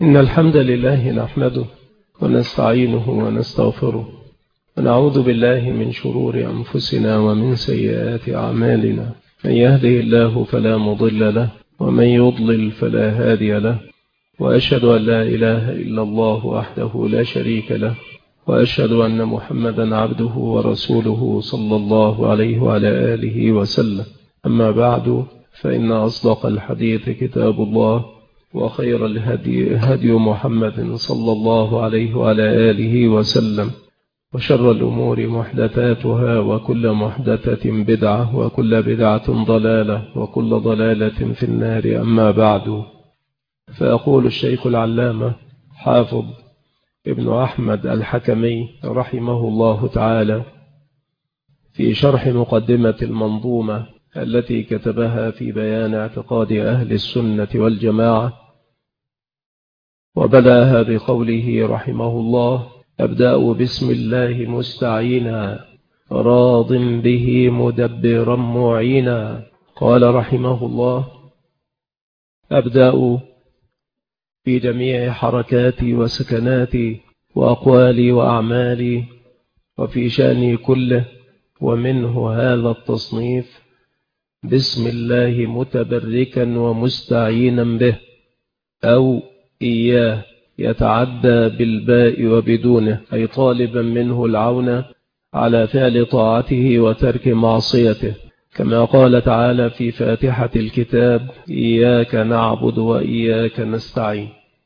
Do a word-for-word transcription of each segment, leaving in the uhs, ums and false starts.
إن الحمد لله نحمده ونستعينه ونستغفره ونعوذ بالله من شرور أنفسنا ومن سيئات أعمالنا. من يهده الله فلا مضل له ومن يضلل فلا هادي له، وأشهد أن لا إله إلا الله وحده لا شريك له، وأشهد أن محمدا عبده ورسوله صلى الله عليه وعلى آله وسلم. أما بعد، فإن أصدق الحديث كتاب الله، وخير الهدي هدي محمد صلى الله عليه وعلى آله وسلم، وشر الأمور محدثاتها، وكل محدثة بدعة، وكل بدعة ضلالة، وكل ضلالة في النار. أما بعد، فأقول الشيخ العلامة حافظ ابن أحمد الحكمي رحمه الله تعالى في شرح مقدمة المنظومة التي كتبها في بيان اعتقاد أهل السنة والجماعة، وبدأها بقوله رحمه الله: أبدأ بسم الله مستعينا راض به مدبرا معينا. قال رحمه الله: أبدأ في جميع حركاتي وسكناتي وأقوالي وأعمالي وفي شأني كله، ومنه هذا التصنيف، بسم الله متبركا ومستعينا به، أو إياه يتعدى بالباء وبدونه، أي طالبا منه العون على فعل طاعته وترك معصيته، كما قال تعالى في فاتحة الكتاب: إياك نعبد وإياك نستعين.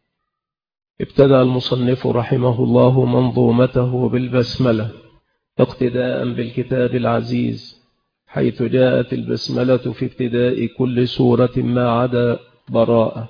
ابتدأ المصنف رحمه الله منظومته بالبسملة اقتداء بالكتاب العزيز، حيث جاءت البسملة في ابتداء كل سورة ما عدا براءة،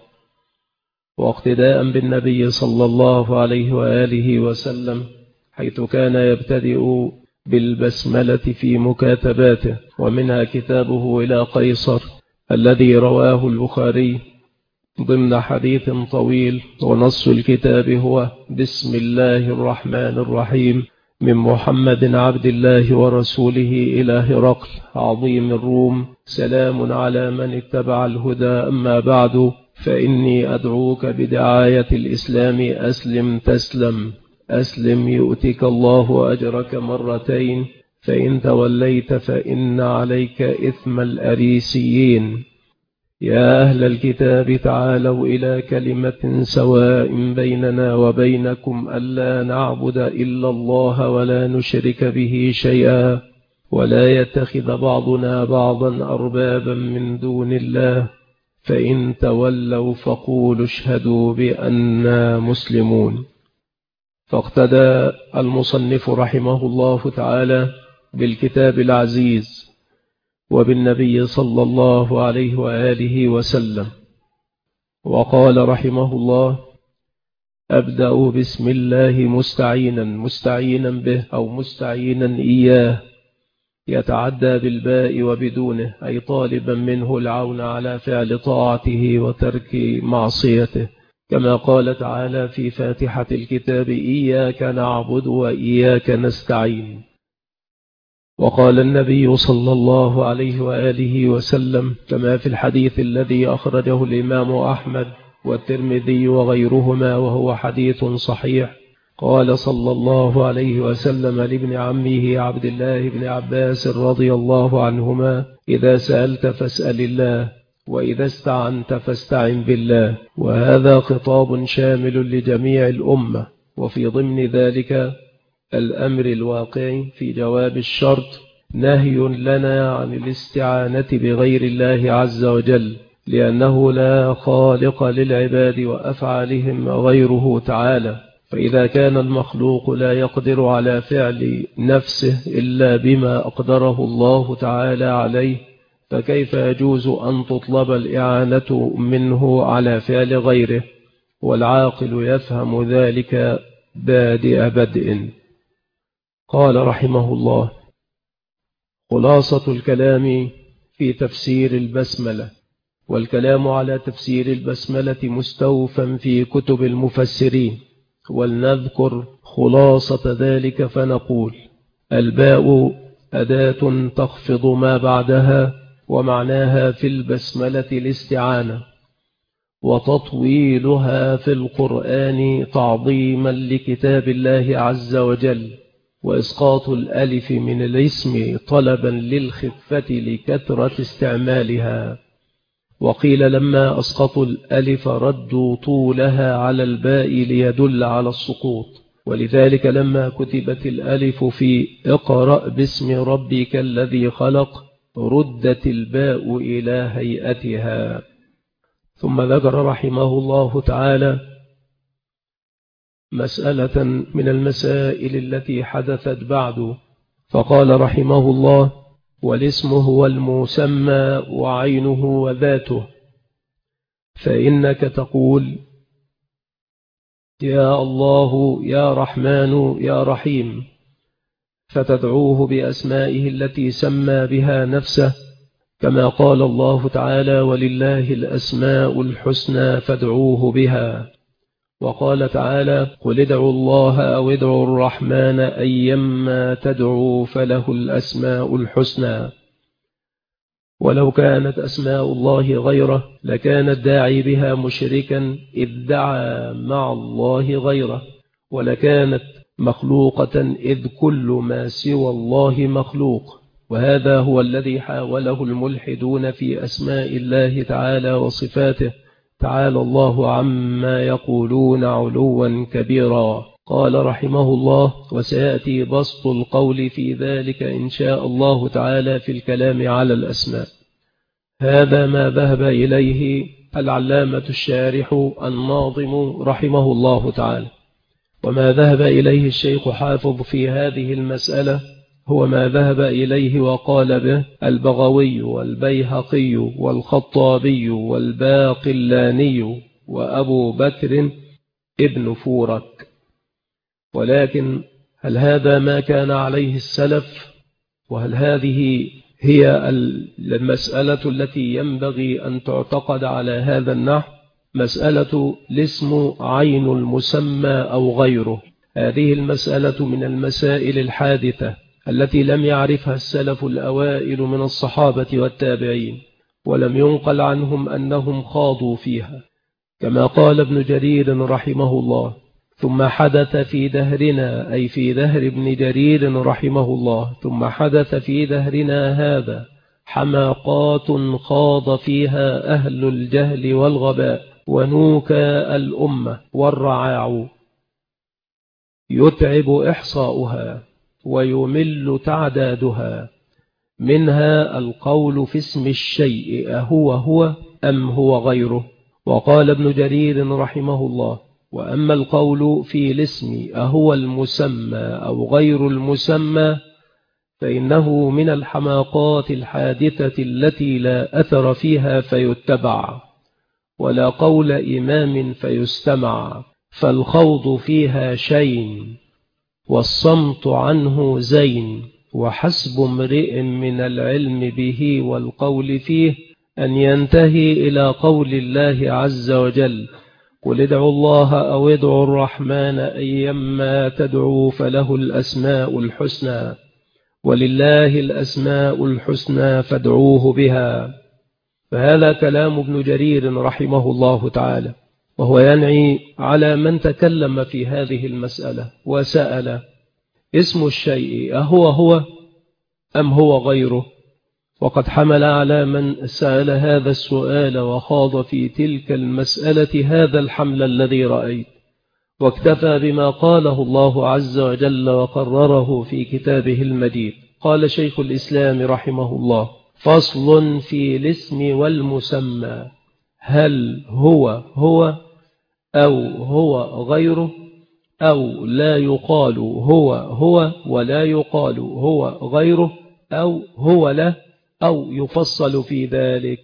واقتداء بالنبي صلى الله عليه وآله وسلم، حيث كان يبتدئ بالبسملة في مكاتباته، ومنها كتابه إلى قيصر الذي رواه البخاري ضمن حديث طويل، ونص الكتاب هو: بسم الله الرحمن الرحيم، من محمد عبد الله ورسوله إلى هرقل عظيم الروم، سلام على من اتبع الهدى. أما بعد، فإني أدعوك بدعاية الإسلام أسلم تسلم، أسلم يؤتك الله أجرك مرتين، فإن توليت فإن عليك إثم الأريسيين. يا أهل الكتاب تعالوا إلى كلمة سواء بيننا وبينكم ألا نعبد إلا الله ولا نشرك به شيئا، ولا يتخذ بعضنا بعضا أربابا من دون الله، فإن تولوا فقولوا اشهدوا بأننا مسلمون. فاقتدى المصنف رحمه الله تعالى بالكتاب العزيز وبالنبي صلى الله عليه وآله وسلم، وقال رحمه الله: أبدأ بسم الله مستعينا مستعينا به، أو مستعينا إياه، يتعدى بالباء وبدونه، أي طالبا منه العون على فعل طاعته وترك معصيته، كما قال تعالى في فاتحة الكتاب: إياك نعبد وإياك نستعين. وقال النبي صلى الله عليه وآله وسلم كما في الحديث الذي أخرجه الإمام أحمد والترمذي وغيرهما، وهو حديث صحيح، قال صلى الله عليه وسلم لابن عمه عبد الله بن عباس رضي الله عنهما: إذا سألت فاسأل الله، وإذا استعنت فاستعن بالله. وهذا خطاب شامل لجميع الأمة، وفي ضمن ذلك الأمر الواقع في جواب الشرط نهي لنا عن الاستعانة بغير الله عز وجل، لأنه لا خالق للعباد وأفعالهم غيره تعالى، فإذا كان المخلوق لا يقدر على فعل نفسه إلا بما أقدره الله تعالى عليه، فكيف يجوز أن تطلب الإعانة منه على فعل غيره؟ والعاقل يفهم ذلك بادئ بدء. قال رحمه الله: خلاصة الكلام في تفسير البسملة. والكلام على تفسير البسملة مستوفى في كتب المفسرين، ولنذكر خلاصة ذلك فنقول: الباء أداة تخفض ما بعدها، ومعناها في البسملة الاستعانة، وتطويلها في القرآن تعظيما لكتاب الله عز وجل، وإسقاط الألف من الاسم طلبا للخفة لكثرة استعمالها. وقيل لما أسقطوا الألف ردوا طولها على الباء ليدل على السقوط، ولذلك لما كتبت الألف في اقرأ باسم ربك الذي خلق ردت الباء إلى هيئتها. ثم ذكر رحمه الله تعالى مسألة من المسائل التي حدثت بعد، فقال رحمه الله: والاسم هو المسمى وعينه وذاته، فإنك تقول يا الله يا رحمن يا رحيم، فتدعوه بأسمائه التي سمى بها نفسه، كما قال الله تعالى: ولله الأسماء الحسنى فادعوه بها. وقال تعالى: قل ادعوا الله أو ادعوا الرحمن أيما تدعوا فله الأسماء الحسنى. ولو كانت أسماء الله غيره لكان الداعي بها مشركا إذ دعا مع الله غيره، ولكانت مخلوقة إذ كل ما سوى الله مخلوق. وهذا هو الذي حاوله الملحدون في أسماء الله تعالى وصفاته، تعالى الله عما يقولون علوا كبيرا. قال رحمه الله: وسيأتي بسط القول في ذلك إن شاء الله تعالى في الكلام على الأسماء. هذا ما ذهب إليه العلامة الشارح الناظم رحمه الله تعالى. وما ذهب إليه الشيخ حافظ في هذه المسألة هو ما ذهب إليه وقال به البغوي والبيهقي والخطابي والباقلاني وأبو بكر ابن فورك. ولكن هل هذا ما كان عليه السلف؟ وهل هذه هي المسألة التي ينبغي أن تعتقد على هذا النحو؟ مسألة الاسم عين المسمى أو غيره، هذه المسألة من المسائل الحادثة التي لم يعرفها السلف الأوائل من الصحابة والتابعين، ولم ينقل عنهم أنهم خاضوا فيها، كما قال ابن جرير رحمه الله: ثم حدث في دهرنا، أي في دهر ابن جرير رحمه الله، ثم حدث في دهرنا هذا حماقات خاض فيها أهل الجهل والغباء ونوكى الأمة والرعاع، يتعب إحصاؤها ويمل تعدادها. منها القول في اسم الشيء أهو هو أم هو غيره. وقال ابن جرير رحمه الله: وأما القول في الاسم أهو المسمى أو غير المسمى فإنه من الحماقات الحادثة التي لا أثر فيها فيتبع، ولا قول إمام فيستمع، فالخوض فيها شين والصمت عنه زين، وحسب امرئ من العلم به والقول فيه أن ينتهي إلى قول الله عز وجل: قل ادعوا الله أو ادعوا الرحمن أيما تدعوا فله الأسماء الحسنى، ولله الأسماء الحسنى فادعوه بها. فهذا كلام ابن جرير رحمه الله تعالى، وهو ينعي على من تكلم في هذه المسألة وسأل: اسم الشيء أهو هو أم هو غيره؟ وقد حمل على من سأل هذا السؤال وخاض في تلك المسألة هذا الحمل الذي رأيت، واكتفى بما قاله الله عز وجل وقرره في كتابه المجيد. قال شيخ الإسلام رحمه الله: فصل في الاسم والمسمى، هل هو هو أو هو غيره، أو لا يقال هو هو ولا يقال هو غيره، أو هو له، أو يفصل في ذلك.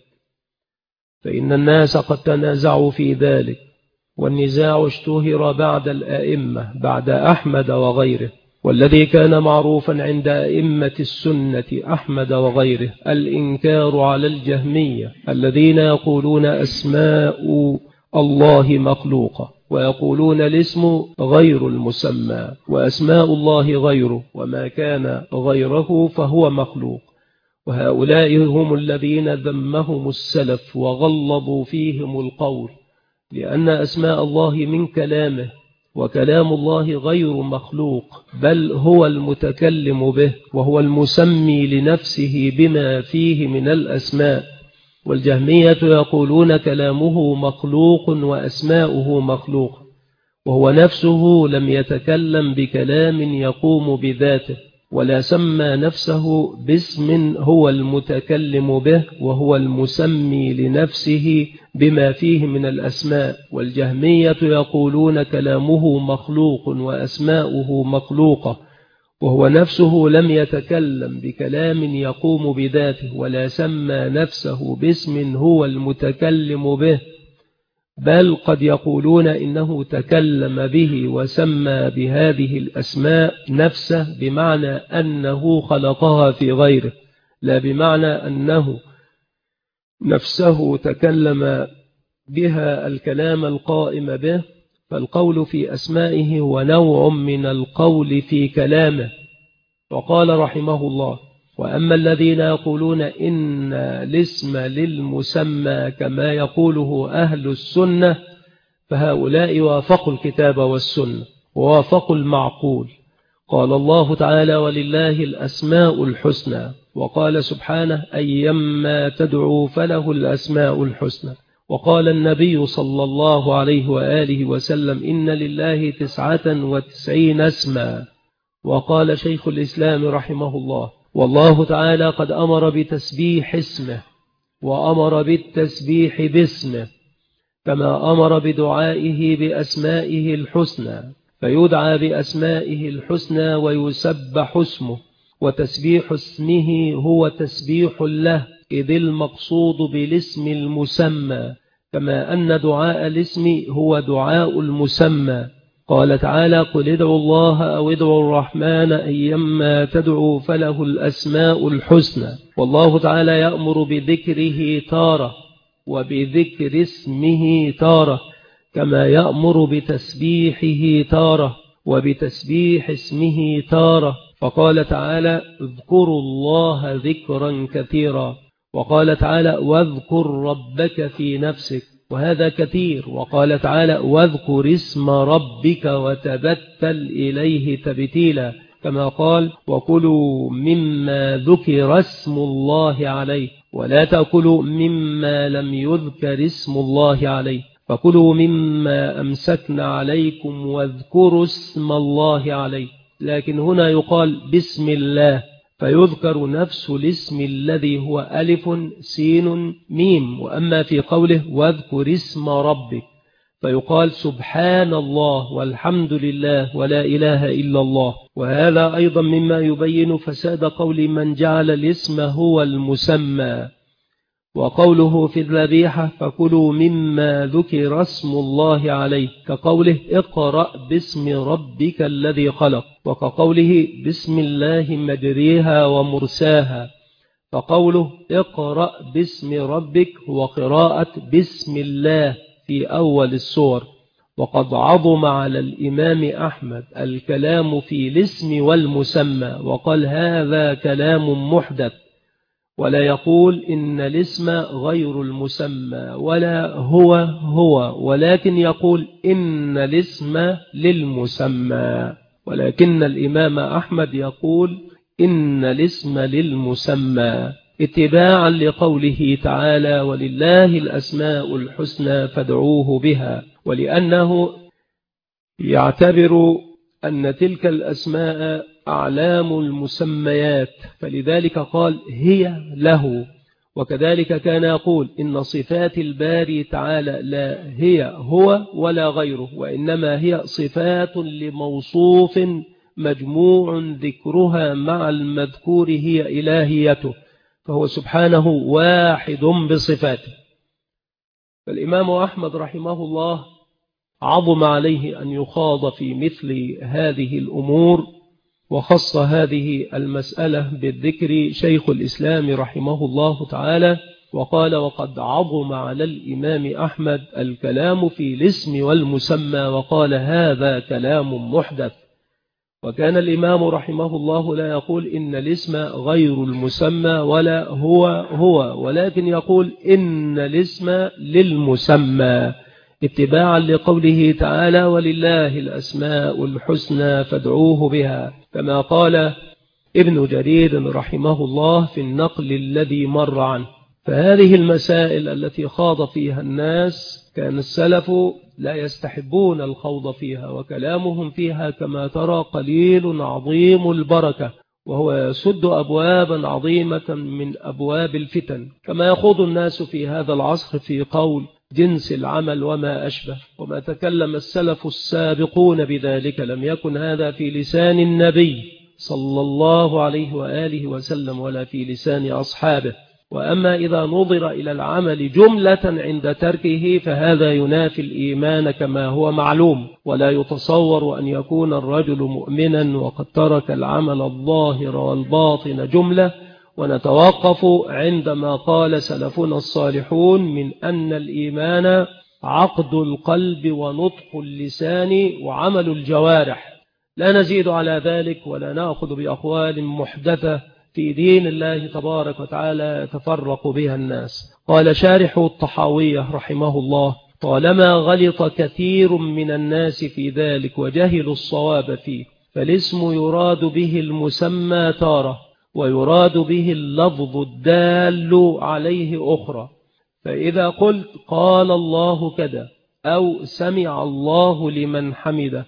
فإن الناس قد تنازعوا في ذلك، والنزاع اشتهر بعد الأئمة بعد أحمد وغيره، والذي كان معروفا عند أئمة السنة أحمد وغيره الإنكار على الجهمية الذين يقولون أسماء الله مخلوقة، ويقولون الاسم غير المسمى، وأسماء الله غيره، وما كان غيره فهو مخلوق. وهؤلاء هم الذين ذمهم السلف وغلظوا فيهم القول، لأن أسماء الله من كلامه، وكلام الله غير مخلوق، بل هو المتكلم به، وهو المسمي لنفسه بما فيه من الأسماء. والجهمية يقولون كلامه مخلوق وأسماؤه مخلوق، وهو نفسه لم يتكلم بكلام يقوم بذاته، ولا سمى نفسه باسم هو المتكلم به، وهو المسمي لنفسه بما فيه من الأسماء. والجهمية يقولون كلامه مخلوق وأسماؤه مخلوقة، وهو نفسه لم يتكلم بكلام يقوم بذاته، ولا سمى نفسه باسم هو المتكلم به، بل قد يقولون إنه تكلم به وسمى بهذه الأسماء نفسه، بمعنى أنه خلقها في غيره، لا بمعنى أنه نفسه تكلم بها الكلام القائم به. فالقول في أسمائه هو نوع من القول في كلامه. وقال رحمه الله: وأما الذين يقولون إن الاسم للمسمى كما يقوله أهل السنة فهؤلاء وافقوا الكتاب والسنة ووافقوا المعقول. قال الله تعالى: ولله الأسماء الحسنى. وقال سبحانه: أيما تدعوا فله الأسماء الحسنى. وقال النبي صلى الله عليه وآله وسلم: إن لله تسعة وتسعين اسما. وقال شيخ الإسلام رحمه الله: والله تعالى قد أمر بتسبيح اسمه، وأمر بالتسبيح باسمه، كما أمر بدعائه بأسمائه الحسنى، فيدعى بأسمائه الحسنى ويسبح اسمه. وتسبيح اسمه هو تسبيح له، إذ المقصود بالاسم المسمى، كما أن دعاء الاسم هو دعاء المسمى. قال تعالى: قل ادعوا الله أو ادعوا الرحمن أيما تدعوا فله الأسماء الحسنى. والله تعالى يأمر بذكره تارة، وبذكر اسمه تارة، كما يأمر بتسبيحه تارة، وبتسبيح اسمه تارة. فقال تعالى: اذكروا الله ذكرا كثيرا. وقال تعالى: واذكر ربك في نفسك، وهذا كثير. وقال تعالى: واذكر اسم ربك وتبتل إليه تبتيلا، كما قال: وكلوا مما ذكر اسم الله عليه، ولا تأكلوا مما لم يذكر اسم الله عليه، فكلوا مما أمسكنا عليكم واذكروا اسم الله عليه. لكن هنا يقال بسم الله، فيذكر نفس الاسم الذي هو ألف سين ميم. وأما في قوله واذكر اسم ربك فيقال سبحان الله والحمد لله ولا إله إلا الله. وهذا أيضا مما يبين فساد قول من جعل الاسم هو المسمى. وقوله في الذبيحة: فكلوا مما ذكر اسم الله عليه، كقوله: اقرأ باسم ربك الذي خلق، وكقوله: بسم الله مجريها ومرساها. فقوله اقرأ باسم ربك هو قراءة بسم الله في أول السور. وقد عظم على الإمام أحمد الكلام في الاسم والمسمى، وقال: هذا كلام محدث، ولا يقول إن الاسم غير المسمى، ولا هو هو، ولكن يقول إن الاسم للمسمى. ولكن الإمام أحمد يقول إن الاسم للمسمى، اتباعا لقوله تعالى: ولله الأسماء الحسنى فادعوه بها، ولأنه يعتبر أن تلك الأسماء أعلام المسميات، فلذلك قال هي له. وكذلك كان يقول إن صفات الباري تعالى لا هي هو ولا غيره، وإنما هي صفات لموصوف مجموع ذكرها مع المذكور هي إلهيته، فهو سبحانه واحد بصفاته. فالإمام أحمد رحمه الله عظم عليه أن يخاض في مثل هذه الأمور، وخص هذه المسألة بالذكر شيخ الإسلام رحمه الله تعالى، وقال: وقد عظم على الإمام أحمد الكلام في الاسم والمسمى، وقال: هذا كلام محدث. وكان الإمام رحمه الله لا يقول إن الاسم غير المسمى ولا هو هو، ولكن يقول إن الاسم للمسمى، اتباعا لقوله تعالى ولله الأسماء الحسنى فادعوه بها، كما قال ابن جرير رحمه الله في النقل الذي مر عنه. فهذه المسائل التي خاض فيها الناس كان السلف لا يستحبون الخوض فيها، وكلامهم فيها كما ترى قليل عظيم البركة، وهو يسد أبوابا عظيمة من أبواب الفتن، كما يخوض الناس في هذا العصر في قول جنس العمل وما أشبه، وما تكلم السلف السابقون بذلك لم يكن هذا في لسان النبي صلى الله عليه وآله وسلم ولا في لسان أصحابه. وأما إذا نظر إلى العمل جملة عند تركه فهذا ينافي الإيمان كما هو معلوم، ولا يتصور أن يكون الرجل مؤمنا وقد ترك العمل الظاهر والباطن جملة. ونتوقف عندما قال سلفنا الصالحون من أن الإيمان عقد القلب ونطق اللسان وعمل الجوارح، لا نزيد على ذلك ولا نأخذ بأقوال محدثة في دين الله تبارك وتعالى يتفرق بها الناس. قال شارح الطحاوية رحمه الله طالما غلط كثير من الناس في ذلك وجهلوا الصواب فيه، فالاسم يراد به المسمى تارة، ويراد به اللفظ الدال عليه أخرى. فإذا قلت قال الله كذا أو سمع الله لمن حمده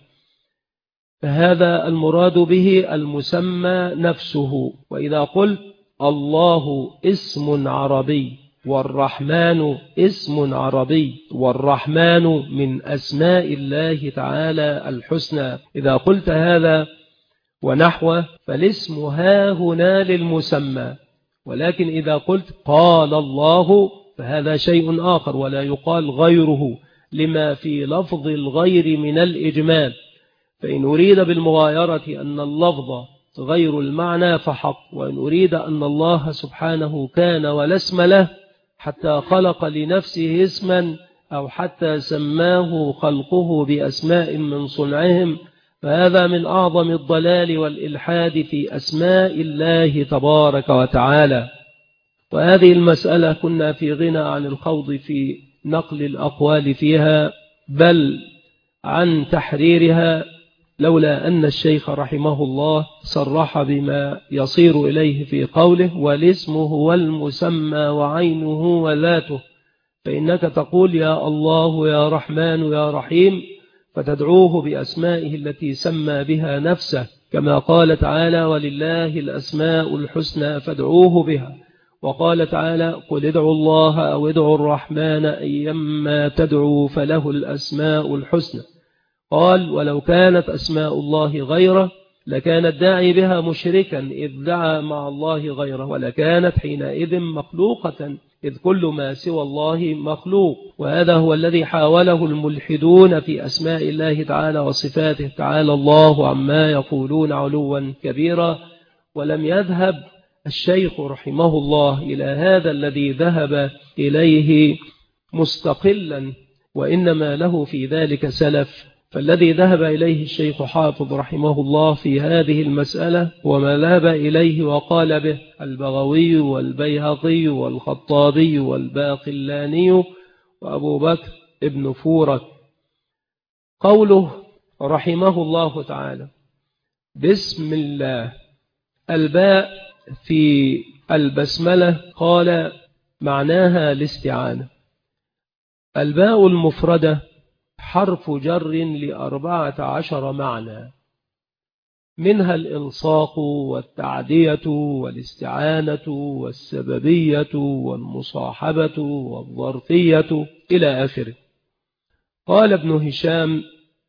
فهذا المراد به المسمى نفسه. وإذا قلت الله اسم عربي والرحمن اسم عربي والرحمن من أسماء الله تعالى الحسنى، إذا قلت هذا ونحوه فالاسم ها هنا للمسمى. ولكن إذا قلت قال الله فهذا شيء آخر ولا يقال غيره لما في لفظ الغير من الإجمال. فإن أريد بالمغايرة أن اللفظ غير المعنى فحق، وإن أريد أن الله سبحانه كان ولا اسم له حتى خلق لنفسه اسما أو حتى سماه خلقه بأسماء من صنعهم فهذا من أعظم الضلال والإلحاد في أسماء الله تبارك وتعالى. وهذه المسألة كنا في غنى عن الخوض في نقل الأقوال فيها بل عن تحريرها، لولا أن الشيخ رحمه الله صرح بما يصير إليه في قوله والاسم هو المسمى وعينه وذاته. فإنك تقول يا الله يا رحمن يا رحيم فتدعوه بأسمائه التي سمى بها نفسه، كما قال تعالى ولله الأسماء الحسنى فادعوه بها. وقال تعالى قل ادعوا الله أو ادعوا الرحمن أيما تدعوا فله الأسماء الحسنى. قال ولو كانت أسماء الله غيره لكان الداعي بها مشركا إذ دعا مع الله غيره، ولكانت حينئذ مخلوقة إذ كل ما سوى الله مخلوق. وهذا هو الذي حاوله الملحدون في أسماء الله تعالى وصفاته، تعالى الله عما يقولون علوا كبيرا. ولم يذهب الشيخ رحمه الله إلى هذا الذي ذهب إليه مستقلا، وإنما له في ذلك سلف. فالذي ذهب إليه الشيخ حافظ رحمه الله في هذه المسألة وما ذهب إليه وقال به البغوي والبيهقي والخطابي والباقلاني وأبو بكر ابن فورك. قوله رحمه الله تعالى بسم الله، الباء في البسملة قال معناها الاستعانة. الباء المفردة حرف جر لأربعة عشر معنى، منها الإلصاق والتعدية والاستعانة والسببية والمصاحبة والظرفية إلى آخره. قال ابن هشام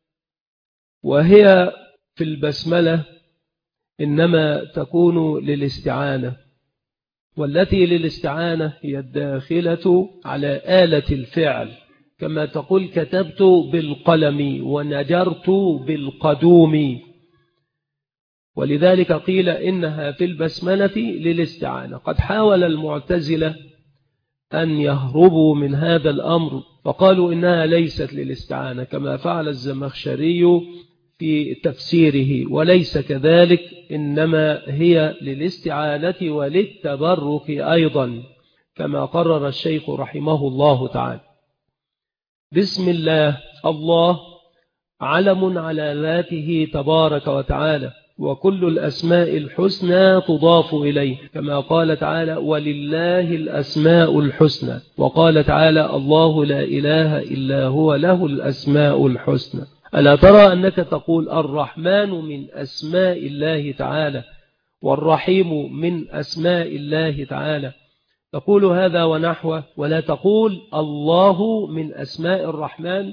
وهي في البسملة إنما تكون للاستعانة، والتي للاستعانة هي الداخلة على آلة الفعل، كما تقول كتبت بالقلم ونجرت بالقدوم. ولذلك قيل إنها في البسملة للاستعانة. قد حاول المعتزلة أن يهربوا من هذا الأمر فقالوا إنها ليست للاستعانة كما فعل الزمخشري في تفسيره، وليس كذلك، إنما هي للاستعانة وللتبرك أيضا كما قرر الشيخ رحمه الله تعالى. بسم الله. الله علم على ذاته تبارك وتعالى، وكل الأسماء الحسنى تضاف إليه، كما قال تعالى ولله الأسماء الحسنى، وقال تعالى الله لا إله إلا هو له الأسماء الحسنى. ألا ترى أنك تقول الرحمن من أسماء الله تعالى والرحيم من أسماء الله تعالى، تقول هذا ونحوه، ولا تقول الله من أسماء الرحمن.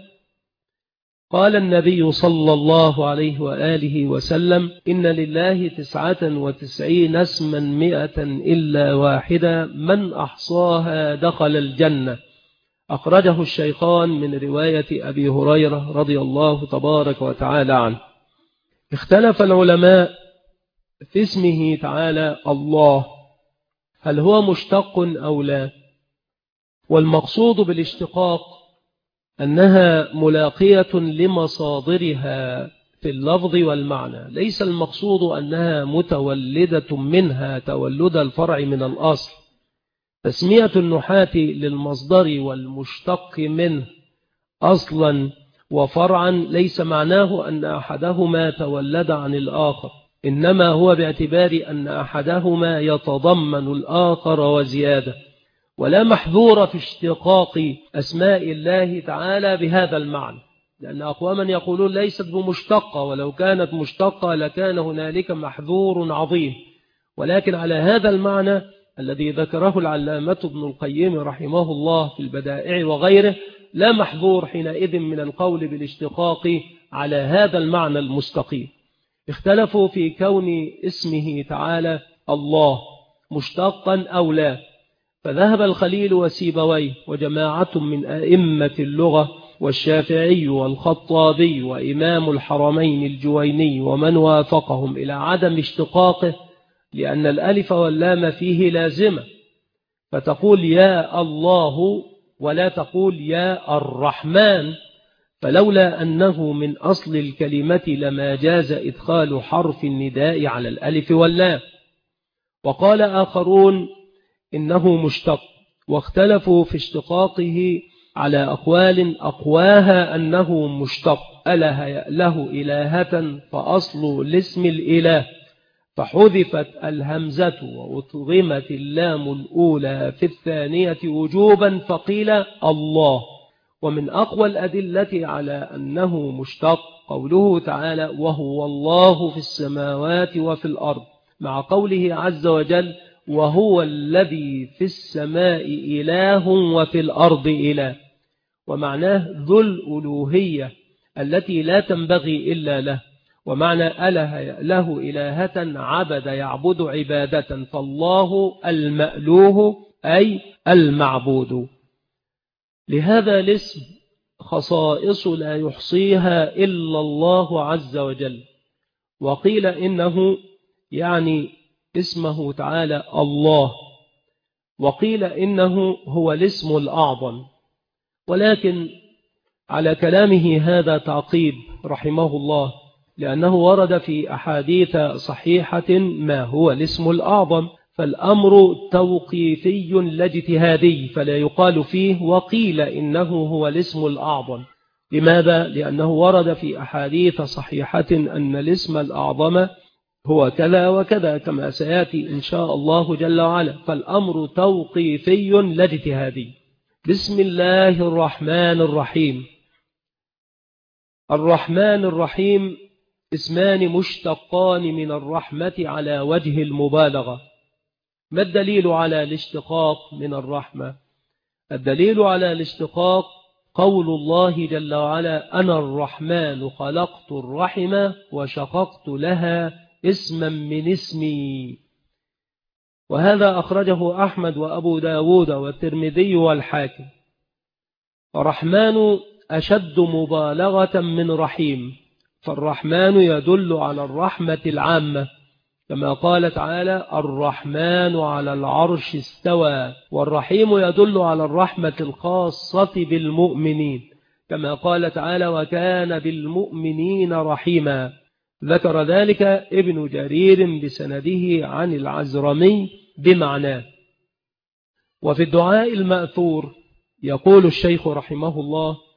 قال النبي صلى الله عليه وآله وسلم إن لله تسعة وتسعين اسما مئة إلا واحدة من أحصاها دخل الجنة. أخرجه الشيخان من رواية أبي هريرة رضي الله تبارك وتعالى عنه. اختلف العلماء في اسمه تعالى الله، هل هو مشتق أو لا؟ والمقصود بالاشتقاق أنها ملاقية لمصادرها في اللفظ والمعنى، ليس المقصود أنها متولدة منها تولد الفرع من الأصل. تسمية النحاة للمصدر والمشتق منه أصلا وفرعا ليس معناه أن أحدهما تولد عن الآخر، إنما هو باعتبار أن أحدهما يتضمن الآخر وزيادة، ولا محذور في اشتقاق أسماء الله تعالى بهذا المعنى، لأن أقواما يقولون ليست بمشتقة، ولو كانت مشتقة لكان هنالك محذور عظيم، ولكن على هذا المعنى الذي ذكره العلامة ابن القيم رحمه الله في البدائع وغيره لا محذور حينئذ من القول بالاشتقاق على هذا المعنى المستقيم. اختلفوا في كون اسمه تعالى الله مشتقا أو لا، فذهب الخليل وسيبويه وجماعة من أئمة اللغة والشافعي والخطابي وإمام الحرمين الجويني ومن وافقهم إلى عدم اشتقاقه، لأن الألف واللام فيه لازمة، فتقول يا الله ولا تقول يا الرحمن، فلولا أنه من أصل الكلمة لما جاز إدخال حرف النداء على الألف واللام. وقال آخرون إنه مشتق، واختلفوا في اشتقاقه على أقوال أقواها أنه مشتق. أله يأله إلهة فأصل الاسم الإله، فحذفت الهمزة وأطغمت اللام الأولى في الثانية وجوبا فقيل الله. ومن أقوى الأدلة على أنه مشتق قوله تعالى وهو الله في السماوات وفي الأرض، مع قوله عز وجل وهو الذي في السماء إله وفي الأرض إله، ومعناه ذو الألوهية التي لا تنبغي إلا له، ومعنى أله له إلهة عبد يعبد عبادة، فالله المألوه أي المعبود. لهذا الاسم خصائص لا يحصيها إلا الله عز وجل، وقيل إنه يعني اسمه تعالى الله، وقيل إنه هو الاسم الأعظم، ولكن على كلامه هذا تعقيب رحمه الله، لأنه ورد في أحاديث صحيحة ما هو الاسم الأعظم، فالأمر توقيفي لا اجتهادي، فلا يقال فيه وقيل إنه هو الاسم الأعظم. لماذا؟ لأنه ورد في أحاديث صحيحة أن الاسم الأعظم هو كذا وكذا كما سيأتي إن شاء الله جل وعلا، فالأمر توقيفي لا اجتهادي. بسم الله الرحمن الرحيم. الرحمن الرحيم اسمان مشتقان من الرحمة على وجه المبالغة. ما الدليل على الاشتقاق من الرحمة؟ الدليل على الاشتقاق قول الله جل وعلا أنا الرحمن خلقت الرحمة وشققت لها اسما من اسمي، وهذا أخرجه أحمد وأبو داود والترمذي والحاكم. الرحمن أشد مبالغة من رحيم، فالرحمن يدل على الرحمة العامة، كما قال تعالى الرحمن على العرش استوى، والرحيم يدل على الرحمة الخاصة بالمؤمنين، كما قال تعالى وكان بالمؤمنين رحيما. ذكر ذلك ابن جرير بسنده عن العزرمي بمعناه. وفي الدعاء المأثور يقول الشيخ رحمه الله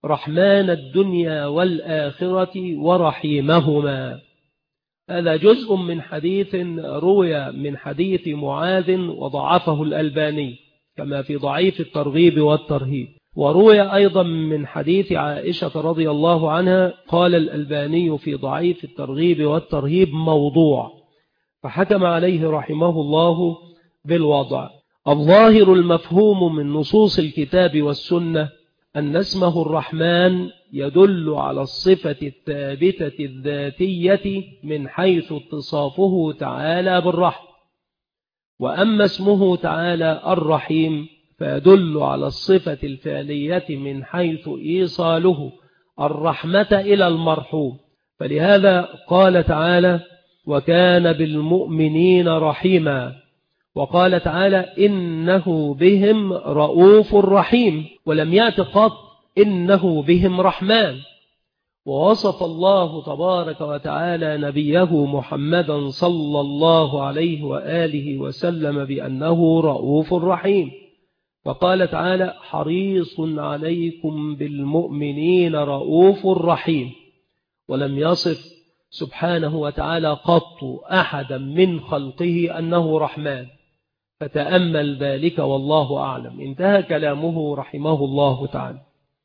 رحمن الدنيا والآخرة ورحيمهما. هذا جزء من حديث روي من حديث معاذ وضعفه الألباني كما في ضعيف الترغيب والترهيب، وروي أيضا من حديث عائشة رضي الله عنها قال الألباني في ضعيف الترغيب والترهيب موضوع، فحكم عليه رحمه الله بالوضع. الظاهر المفهوم من نصوص الكتاب والسنة أن اسمه الرحمن يدل على الصفة الثابتة الذاتية من حيث اتصافه تعالى بالرحمة، وأما اسمه تعالى الرحيم فيدل على الصفة الفعلية من حيث إيصاله الرحمة إلى المرحوم. فلهذا قال تعالى وكان بالمؤمنين رحيما، وقال تعالى إنه بهم رؤوف رحيم، ولم يأت قط إنه بهم رحمن. ووصف الله تبارك وتعالى نبيه محمدا صلى الله عليه وآله وسلم بأنه رؤوف رحيم، فقال تعالى حريص عليكم بالمؤمنين رؤوف رحيم، ولم يصف سبحانه وتعالى قط أحدا من خلقه أنه رحمن، فتأمل ذلك والله أعلم. انتهى كلامه رحمه الله تعالى.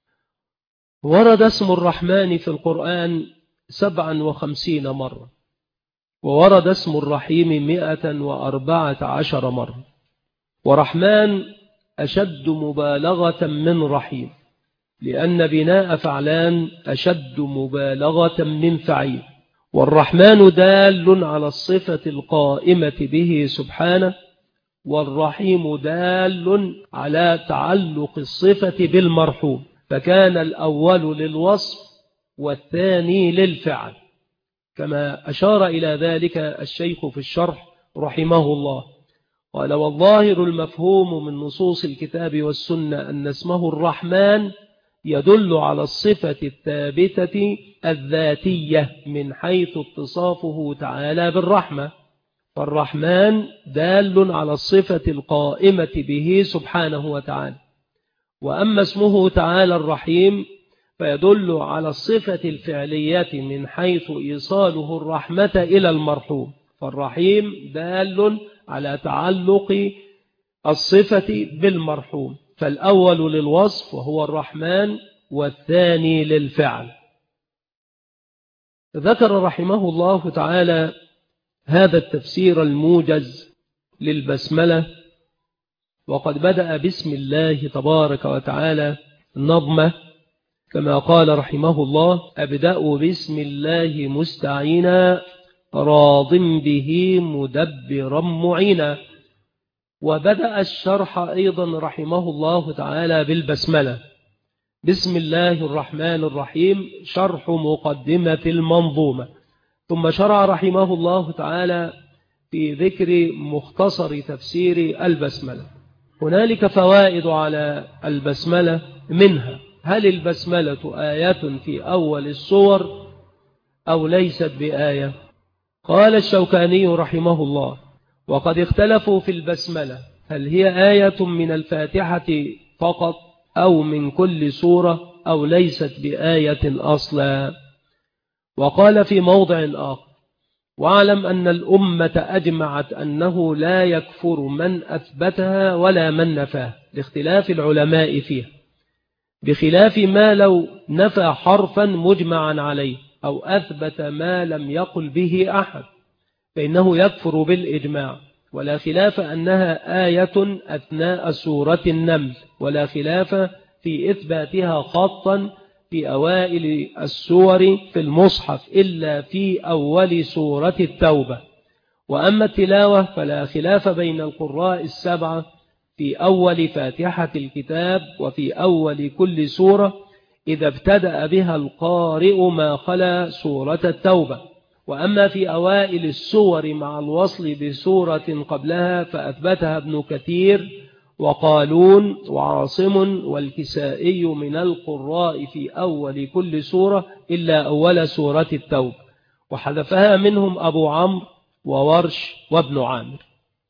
ورد اسم الرحمن في القرآن سبعا وخمسين مرة، وورد اسم الرحيم مئة وأربعة عشر مرة. ورحمن أشد مبالغة من رحيم، لأن بناء فعلان أشد مبالغة من فعيل. والرحمن دال على الصفة القائمة به سبحانه، والرحيم دال على تعلق الصفة بالمرحوم، فكان الأول للوصف والثاني للفعل، كما أشار إلى ذلك الشيخ في الشرح رحمه الله. قال والظاهر المفهوم من نصوص الكتاب والسنة أن اسمه الرحمن يدل على الصفة الثابتة الذاتية من حيث اتصافه تعالى بالرحمة، فالرحمن دال على الصفة القائمة به سبحانه وتعالى. وأما اسمه تعالى الرحيم فيدل على الصفة الفعلية من حيث إيصاله الرحمة إلى المرحوم، فالرحيم دال على تعلق الصفة بالمرحوم، فالأول للوصف وهو الرحمن، والثاني للفعل. ذكر رحمه الله تعالى هذا التفسير الموجز للبسملة، وقد بدأ بسم الله تبارك وتعالى النظمة كما قال رحمه الله أبدأ بسم الله مستعينا راض به مدبرا معينا. وبدأ الشرح أيضا رحمه الله تعالى بالبسملة. بسم الله الرحمن الرحيم شرح مقدمة المنظومة، ثم شرع رحمه الله تعالى في ذكر مختصر تفسير البسملة. هنالك فوائد على البسملة، منها هل البسملة آية في أول السور أو ليست بآية؟ قال الشوكاني رحمه الله وقد اختلفوا في البسملة هل هي آية من الفاتحة فقط أو من كل سورة أو ليست بآية أصلا. وقال في موضع آخر واعلم أن الأمة أجمعت أنه لا يكفر من أثبتها ولا من نفاها لاختلاف العلماء فيها، بخلاف ما لو نفى حرفا مجمعا عليه أو أثبت ما لم يقل به أحد فإنه يكفر بالإجماع. ولا خلاف أنها آية أثناء سورة النمل، ولا خلاف في إثباتها خطا في أوائل السور في المصحف إلا في أول سورة التوبة. وأما التلاوة فلا خلاف بين القراء السبعة في أول فاتحة الكتاب وفي أول كل سورة إذا ابتدأ بها القارئ ما خلا سورة التوبة. وأما في أوائل السور مع الوصل بسورة قبلها فأثبتها ابن كثير وقالون وعاصم والكسائي من القراء في أول كل سورة إلا أول سورة التوبة، وحذفها منهم أبو عمرو وورش وابن عامر.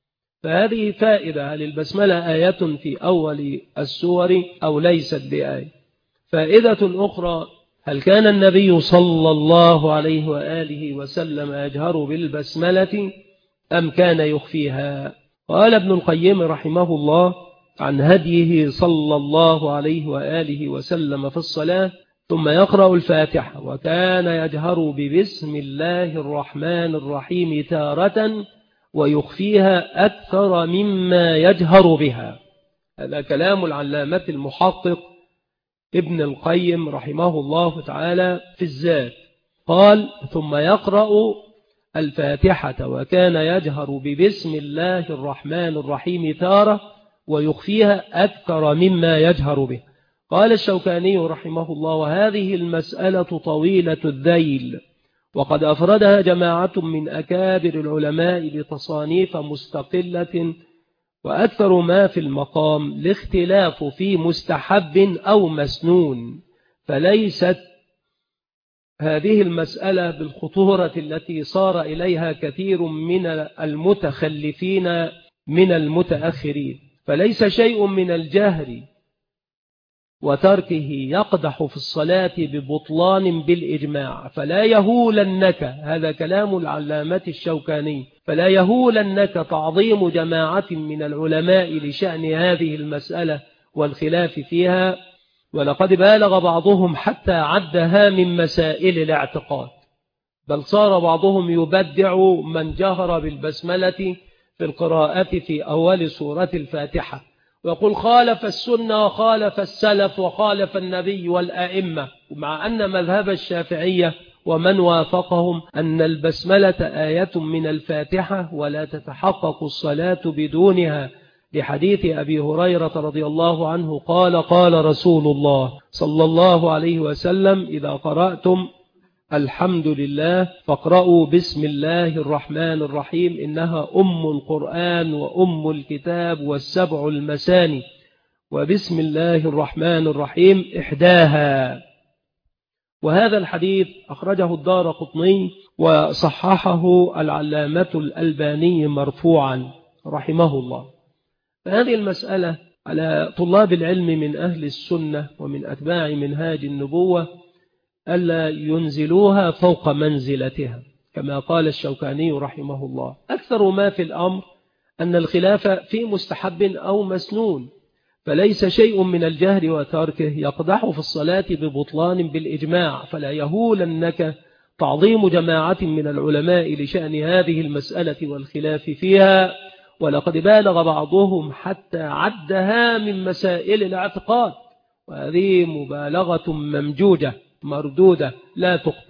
فهذه فائدة، هل البسملة آية في أول السور أو ليست بآية؟ فائدة أخرى: هل كان النبي صلى الله عليه وآله وسلم يجهر بالبسملة أم كان يخفيها؟ قال ابن القيم رحمه الله عن هديه صلى الله عليه وآله وسلم في الصلاة: ثم يقرأ الفاتحة وكان يجهر ببسم الله الرحمن الرحيم تارة ويخفيها أكثر مما يجهر بها. هذا كلام العلامة المحقق ابن القيم رحمه الله تعالى في الزاد. قال: ثم يقرأ الفاتحة وكان يجهر ببسم الله الرحمن الرحيم تارة ويخفيها أكثر مما يجهر به. قال الشوكاني رحمه الله: وهذه المسألة طويلة الذيل، وقد أفردها جماعة من أكابر العلماء بتصانيف مستقلة، وأكثر ما في المقام الاختلاف في مستحب أو مسنون، فليست هذه المسألة بالخطورة التي صار إليها كثير من المتخلفين من المتأخرين، فليس شيء من الجهر وتركه يقدح في الصلاة ببطلان بالإجماع، فلا يهولنك، هذا كلام العلامة الشوكاني، فلا يهولنك تعظيم جماعة من العلماء لشأن هذه المسألة والخلاف فيها، ولقد بالغ بعضهم حتى عدها من مسائل الاعتقاد، بل صار بعضهم يبدع من جهر بالبسملة في القراءة في أول سورة الفاتحة، ويقول خالف السنة وخالف السلف وخالف النبي والآئمة، مع أن مذهب الشافعية ومن وافقهم أن البسملة آية من الفاتحة ولا تتحقق الصلاة بدونها، لحديث أبي هريرة رضي الله عنه قال: قال رسول الله صلى الله عليه وسلم: إذا قرأتم الحمد لله فاقرأوا بسم الله الرحمن الرحيم، إنها أم القرآن وأم الكتاب والسبع المثاني، وبسم الله الرحمن الرحيم إحداها. وهذا الحديث أخرجه الدارقطني وصححه العلامة الألباني مرفوعا رحمه الله. فهذه المسألة على طلاب العلم من أهل السنة ومن أتباع منهاج النبوة ألا ينزلوها فوق منزلتها، كما قال الشوكاني رحمه الله: أكثر ما في الأمر أن الخلاف في مستحب أو مسنون، فليس شيء من الجهر وتركه يقدح في الصلاة ببطلان بالإجماع، فلا يهولنك تعظيم جماعة من العلماء لشأن هذه المسألة والخلاف فيها، ولقد بالغ بعضهم حتى عدها من مسائل الاعتقاد، وهذه مبالغة ممجوجة مردودة لا تقبل.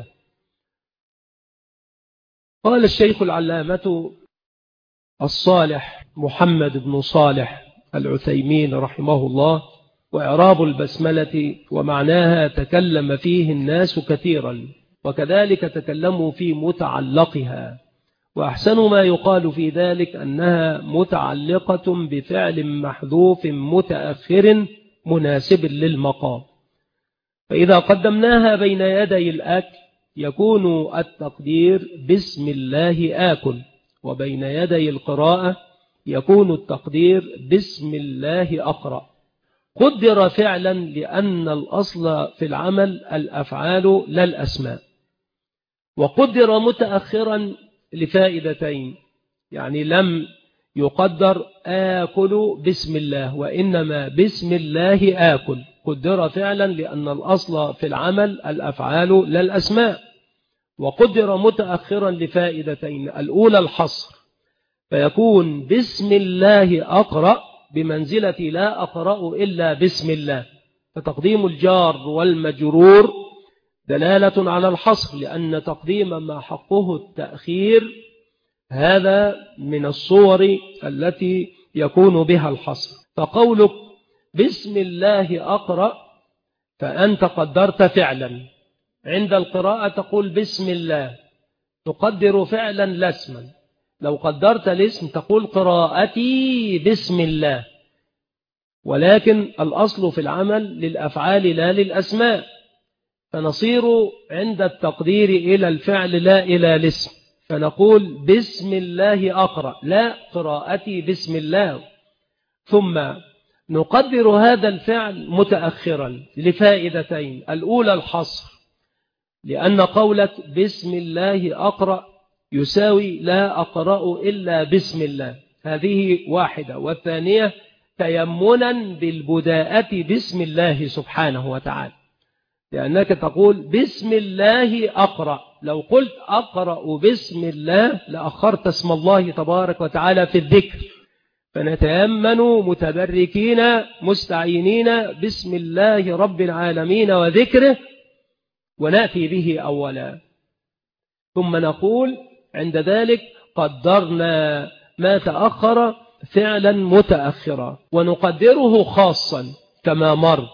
قال الشيخ العلامة الصالح محمد بن صالح العثيمين رحمه الله: وإعراب البسملة ومعناها تكلم فيه الناس كثيرا، وكذلك تكلموا في متعلقها، وأحسن ما يقال في ذلك أنها متعلقة بفعل محذوف متأخر مناسب للمقام، فإذا قدمناها بين يدي الأكل يكون التقدير بسم الله آكل، وبين يدي القراءة يكون التقدير بسم الله أقرأ. قدر فعلا لأن الأصل في العمل الأفعال لا الأسماء، وقدر متأخرا لفائدتين، يعني لم يقدر آكل بسم الله، وإنما بسم الله آكل، قدر فعلا لأن الأصل في العمل الأفعال لا الأسماء. وقدر متأخرا لفائدتين: الأولى الحصر، فيكون بسم الله أقرأ بمنزلة لا أقرأ إلا بسم الله، فتقديم الجار والمجرور دلالة على الحصر، لأن تقديم ما حقه التأخير هذا من الصور التي يكون بها الحصر. فقولك بسم الله أقرأ فأنت قدرت فعلا، عند القراءة تقول بسم الله، تقدر فعلا لا اسما. لو قدرت الاسم تقول قراءتي بسم الله، ولكن الأصل في العمل للأفعال لا للأسماء، فنصير عند التقدير إلى الفعل لا إلى الاسم، فنقول بسم الله أقرأ، لا قراءتي بسم الله. ثم نقدر هذا الفعل متأخرا لفائدتين. الأولى الحصر، لأن قولك بسم الله أقرأ يساوي لا أقرأ إلا بسم الله، هذه واحدة. والثانية تيمنا بالبداءة بسم الله سبحانه وتعالى، لأنك تقول بسم الله أقرأ. لو قلت أقرأ بسم الله لأخرت اسم الله تبارك وتعالى في الذكر، فنتيمن متبركين مستعينين بسم الله رب العالمين وذكره ونأتي به أولا، ثم نقول عند ذلك قدرنا ما تأخر فعلا متأخرا ونقدره خاصا كما مر.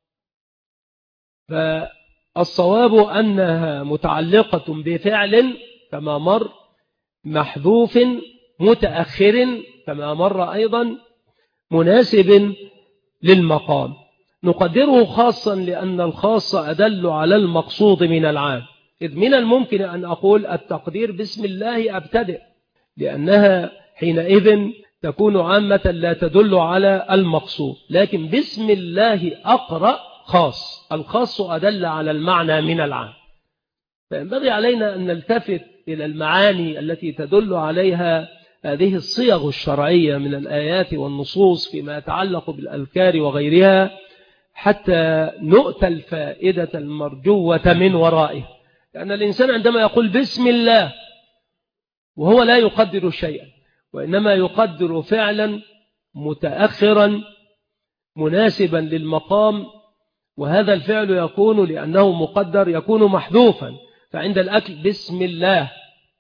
فالصواب أنها متعلقة بفعل كما مر، محذوف متأخر كما مر أيضا، مناسب للمقام. نقدره خاصا لأن الخاص أدل على المقصود من العام، إذ من الممكن أن أقول التقدير بسم الله أبتدئ، لأنها حينئذ تكون عامة لا تدل على المقصود، لكن بسم الله أقرأ خاص، الخاص أدل على المعنى من العام. فينبغي علينا أن نلتفت إلى المعاني التي تدل عليها هذه الصيغ الشرعية من الآيات والنصوص فيما يتعلق بالأذكار وغيرها، حتى نؤتى الفائدة المرجوة من ورائه. لأن الإنسان عندما يقول بسم الله وهو لا يقدر شيئا، وإنما يقدر فعلا متأخرا مناسبا للمقام، وهذا الفعل يكون لأنه مقدر يكون محذوفا. فعند الأكل بسم الله،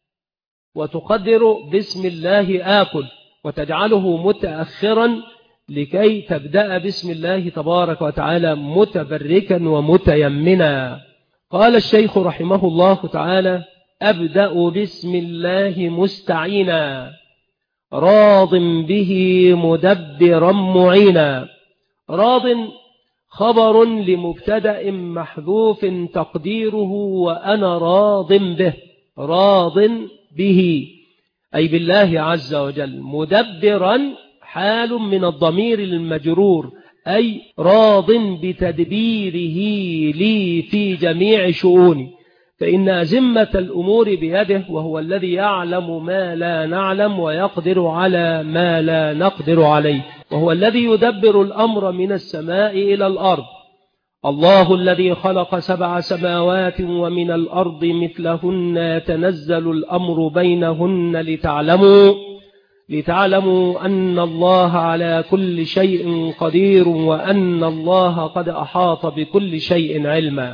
وتقدر بسم الله آكل، وتجعله متأخرا لكي تبدأ بسم الله تبارك وتعالى متبركا ومتيمنا. قال الشيخ رحمه الله تعالى: أبدأ بسم الله مستعينا راض به مدبرا معينا. راض خبر لمبتدأ محذوف تقديره وأنا راض به، راض به أي بالله عز وجل. مدبرا حال من الضمير المجرور، أي راض بتدبيره لي في جميع شؤوني، فإن أزمة الأمور بيده، وهو الذي يعلم ما لا نعلم ويقدر على ما لا نقدر عليه، وهو الذي يدبر الأمر من السماء إلى الأرض. الله الذي خلق سبع سماوات ومن الأرض مثلهن يتنزل الأمر بينهن لتعلموا لتعلموا أن الله على كل شيء قدير وأن الله قد أحاط بكل شيء علما.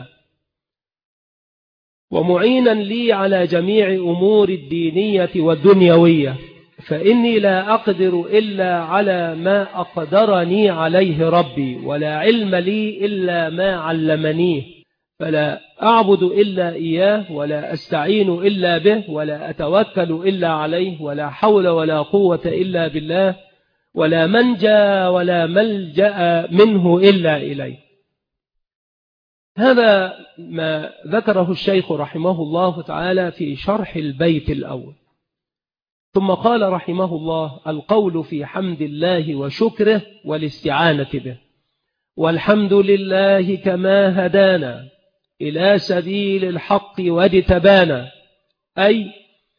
ومعينا لي على جميع أمور الدينية والدنيوية، فإني لا أقدر إلا على ما أقدرني عليه ربي، ولا علم لي إلا ما علمنيه، فلا أعبد إلا إياه، ولا أستعين إلا به، ولا أتوكل إلا عليه، ولا حول ولا قوة إلا بالله، ولا منجى ولا ملجأ منه إلا إليه. هذا ما ذكره الشيخ رحمه الله تعالى في شرح البيت الأول. ثم قال رحمه الله: القول في حمد الله وشكره والاستعانة به. والحمد لله كما هدانا إلى سبيل الحق واجتبانا، أي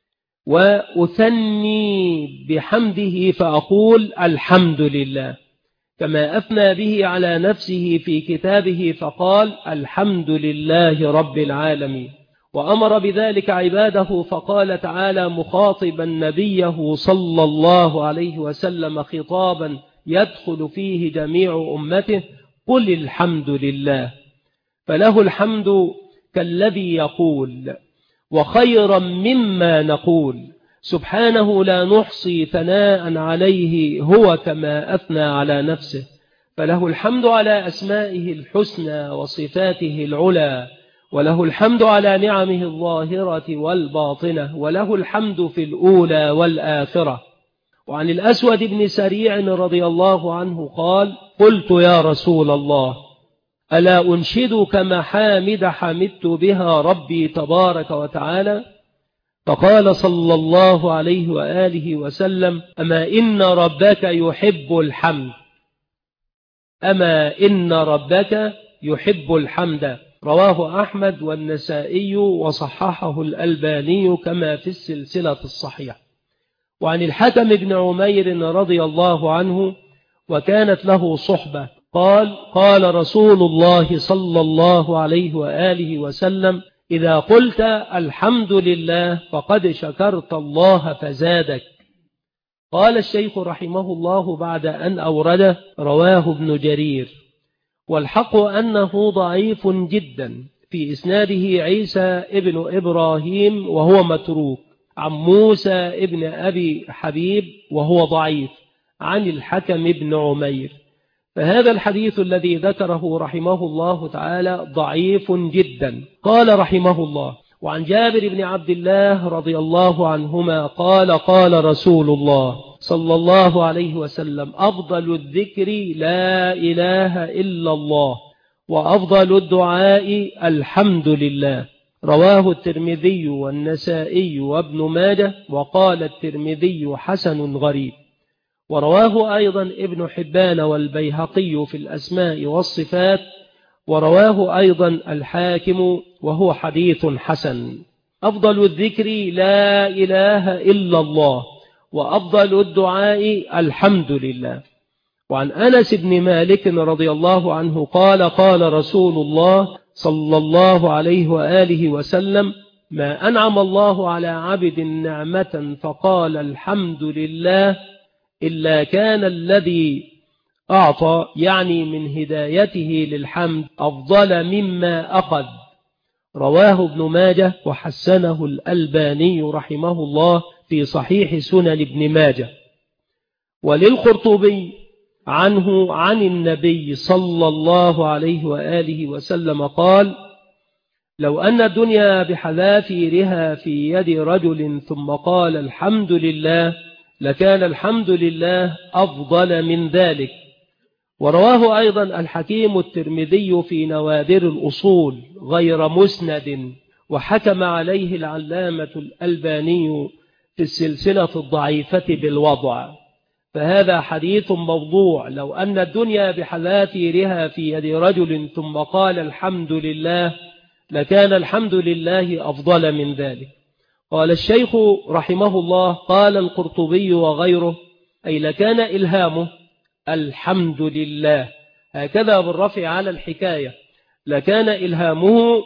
وأثني بحمده فأقول الحمد لله، كما أثنى به على نفسه في كتابه فقال الحمد لله رب العالمين، وأمر بذلك عباده فقال تعالى مخاطبا نبيه صلى الله عليه وسلم خطابا يدخل فيه جميع أمته: قل الحمد لله. فله الحمد كالذي يقول وخيرا مما نقول، سبحانه لا نحصي ثناء عليه هو كما أثنى على نفسه. فله الحمد على أسمائه الحسنى وصفاته العلى، وله الحمد على نعمه الظاهرة والباطنة، وله الحمد في الأولى والآخرة. وعن الأسود بن سريع رضي الله عنه قال: قلت يا رسول الله ألا أنشدك محامد حمدت بها ربي تبارك وتعالى؟ فقال صلى الله عليه وآله وسلم: أما إن ربك يحب الحمد. أما إن ربك يحب الحمد. رواه أحمد والنسائي وصححه الألباني كما في السلسلة الصحيحة. وعن الحكم بن عمير رضي الله عنه وكانت له صحبة قال قال رسول الله صلى الله عليه وآله وسلم: إذا قلت الحمد لله فقد شكرت الله فزادك. قال الشيخ رحمه الله بعد أن أورده: رواه ابن جرير. والحق أنه ضعيف جدا، في إسناده عيسى ابن إبراهيم وهو متروك، عن موسى ابن أبي حبيب وهو ضعيف، عن الحكم بن عمير. فهذا الحديث الذي ذكره رحمه الله تعالى ضعيف جدا. قال رحمه الله: وعن جابر بن عبد الله رضي الله عنهما قال قال رسول الله صلى الله عليه وسلم: أفضل الذكر لا إله إلا الله، وأفضل الدعاء الحمد لله. رواه الترمذي والنسائي وابن ماجه، وقال الترمذي حسن غريب. ورواه أيضا ابن حبان والبيهقي في الأسماء والصفات، ورواه أيضا الحاكم وهو حديث حسن. أفضل الذكر لا إله إلا الله، وأفضل الدعاء الحمد لله. وعن أنس بن مالك رضي الله عنه قال قال رسول الله صلى الله عليه وآله وسلم: ما أنعم الله على عبد نعمة فقال الحمد لله إلا كان الذي أعطى، يعني من هدايته للحمد، أفضل مما أخذ. رواه ابن ماجه وحسنه الألباني رحمه الله في صحيح سنن ابن ماجه. وللقرطبي عنه عن النبي صلى الله عليه وآله وسلم قال: لو أن الدنيا بحذافيرها في يد رجل ثم قال الحمد لله لكان الحمد لله أفضل من ذلك. ورواه أيضا الحكيم الترمذي في نوادر الأصول غير مسند، وحكم عليه العلامة الألباني في السلسلة الضعيفة بالوضع. فهذا حديث موضوع. لو أن الدنيا بحذافيرها في يد رجل ثم قال الحمد لله لكان الحمد لله أفضل من ذلك. قال الشيخ رحمه الله: قال القرطبي وغيره: أي لكان إلهامه الحمد لله، هكذا بالرفع على الحكاية، لكان إلهامه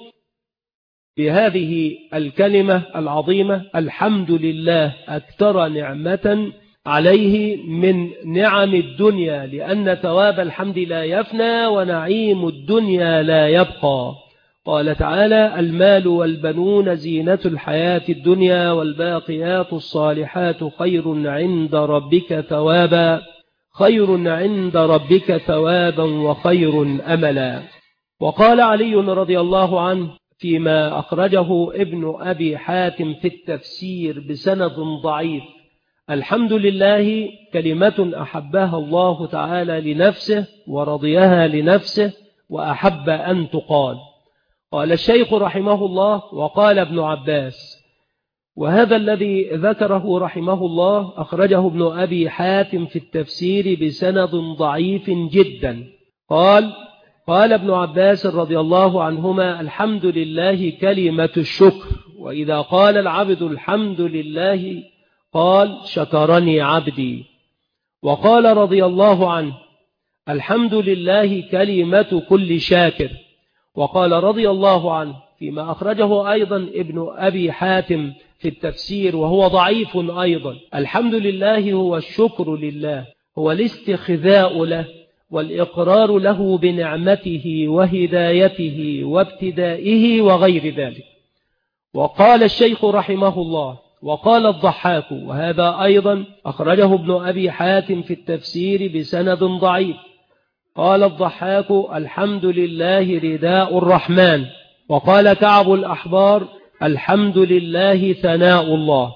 بهذه الكلمة العظيمة الحمد لله أكثر نعمة عليه من نعم الدنيا، لأن ثواب الحمد لا يفنى ونعيم الدنيا لا يبقى. قال تعالى: المال والبنون زينة الحياة الدنيا والباقيات الصالحات خير عند ربك ثوابا خير عند ربك ثوابا وخير أملا. وقال علي رضي الله عنه فيما أخرجه ابن أبي حاتم في التفسير بسند ضعيف: الحمد لله كلمة أحبها الله تعالى لنفسه ورضيها لنفسه وأحب أن تقال. قال الشيخ رحمه الله: وقال ابن عباس. وهذا الذي ذكره رحمه الله أخرجه ابن أبي حاتم في التفسير بسند ضعيف جدا. قال قال ابن عباس رضي الله عنهما: الحمد لله كلمة الشكر، وإذا قال العبد الحمد لله قال شكرني عبدي. وقال رضي الله عنه: الحمد لله كلمة كل شاكر. وقال رضي الله عنه فيما أخرجه أيضا ابن أبي حاتم في التفسير وهو ضعيف أيضا: الحمد لله هو الشكر لله، هو الاستخذاء له والإقرار له بنعمته وهدايته وابتدائه وغير ذلك. وقال الشيخ رحمه الله: وقال الضحاك، وهذا أيضا أخرجه ابن أبي حاتم في التفسير بسند ضعيف. قال الضحاك: الحمد لله رداء الرحمن. وقال كعب الأحبار: الحمد لله ثناء الله.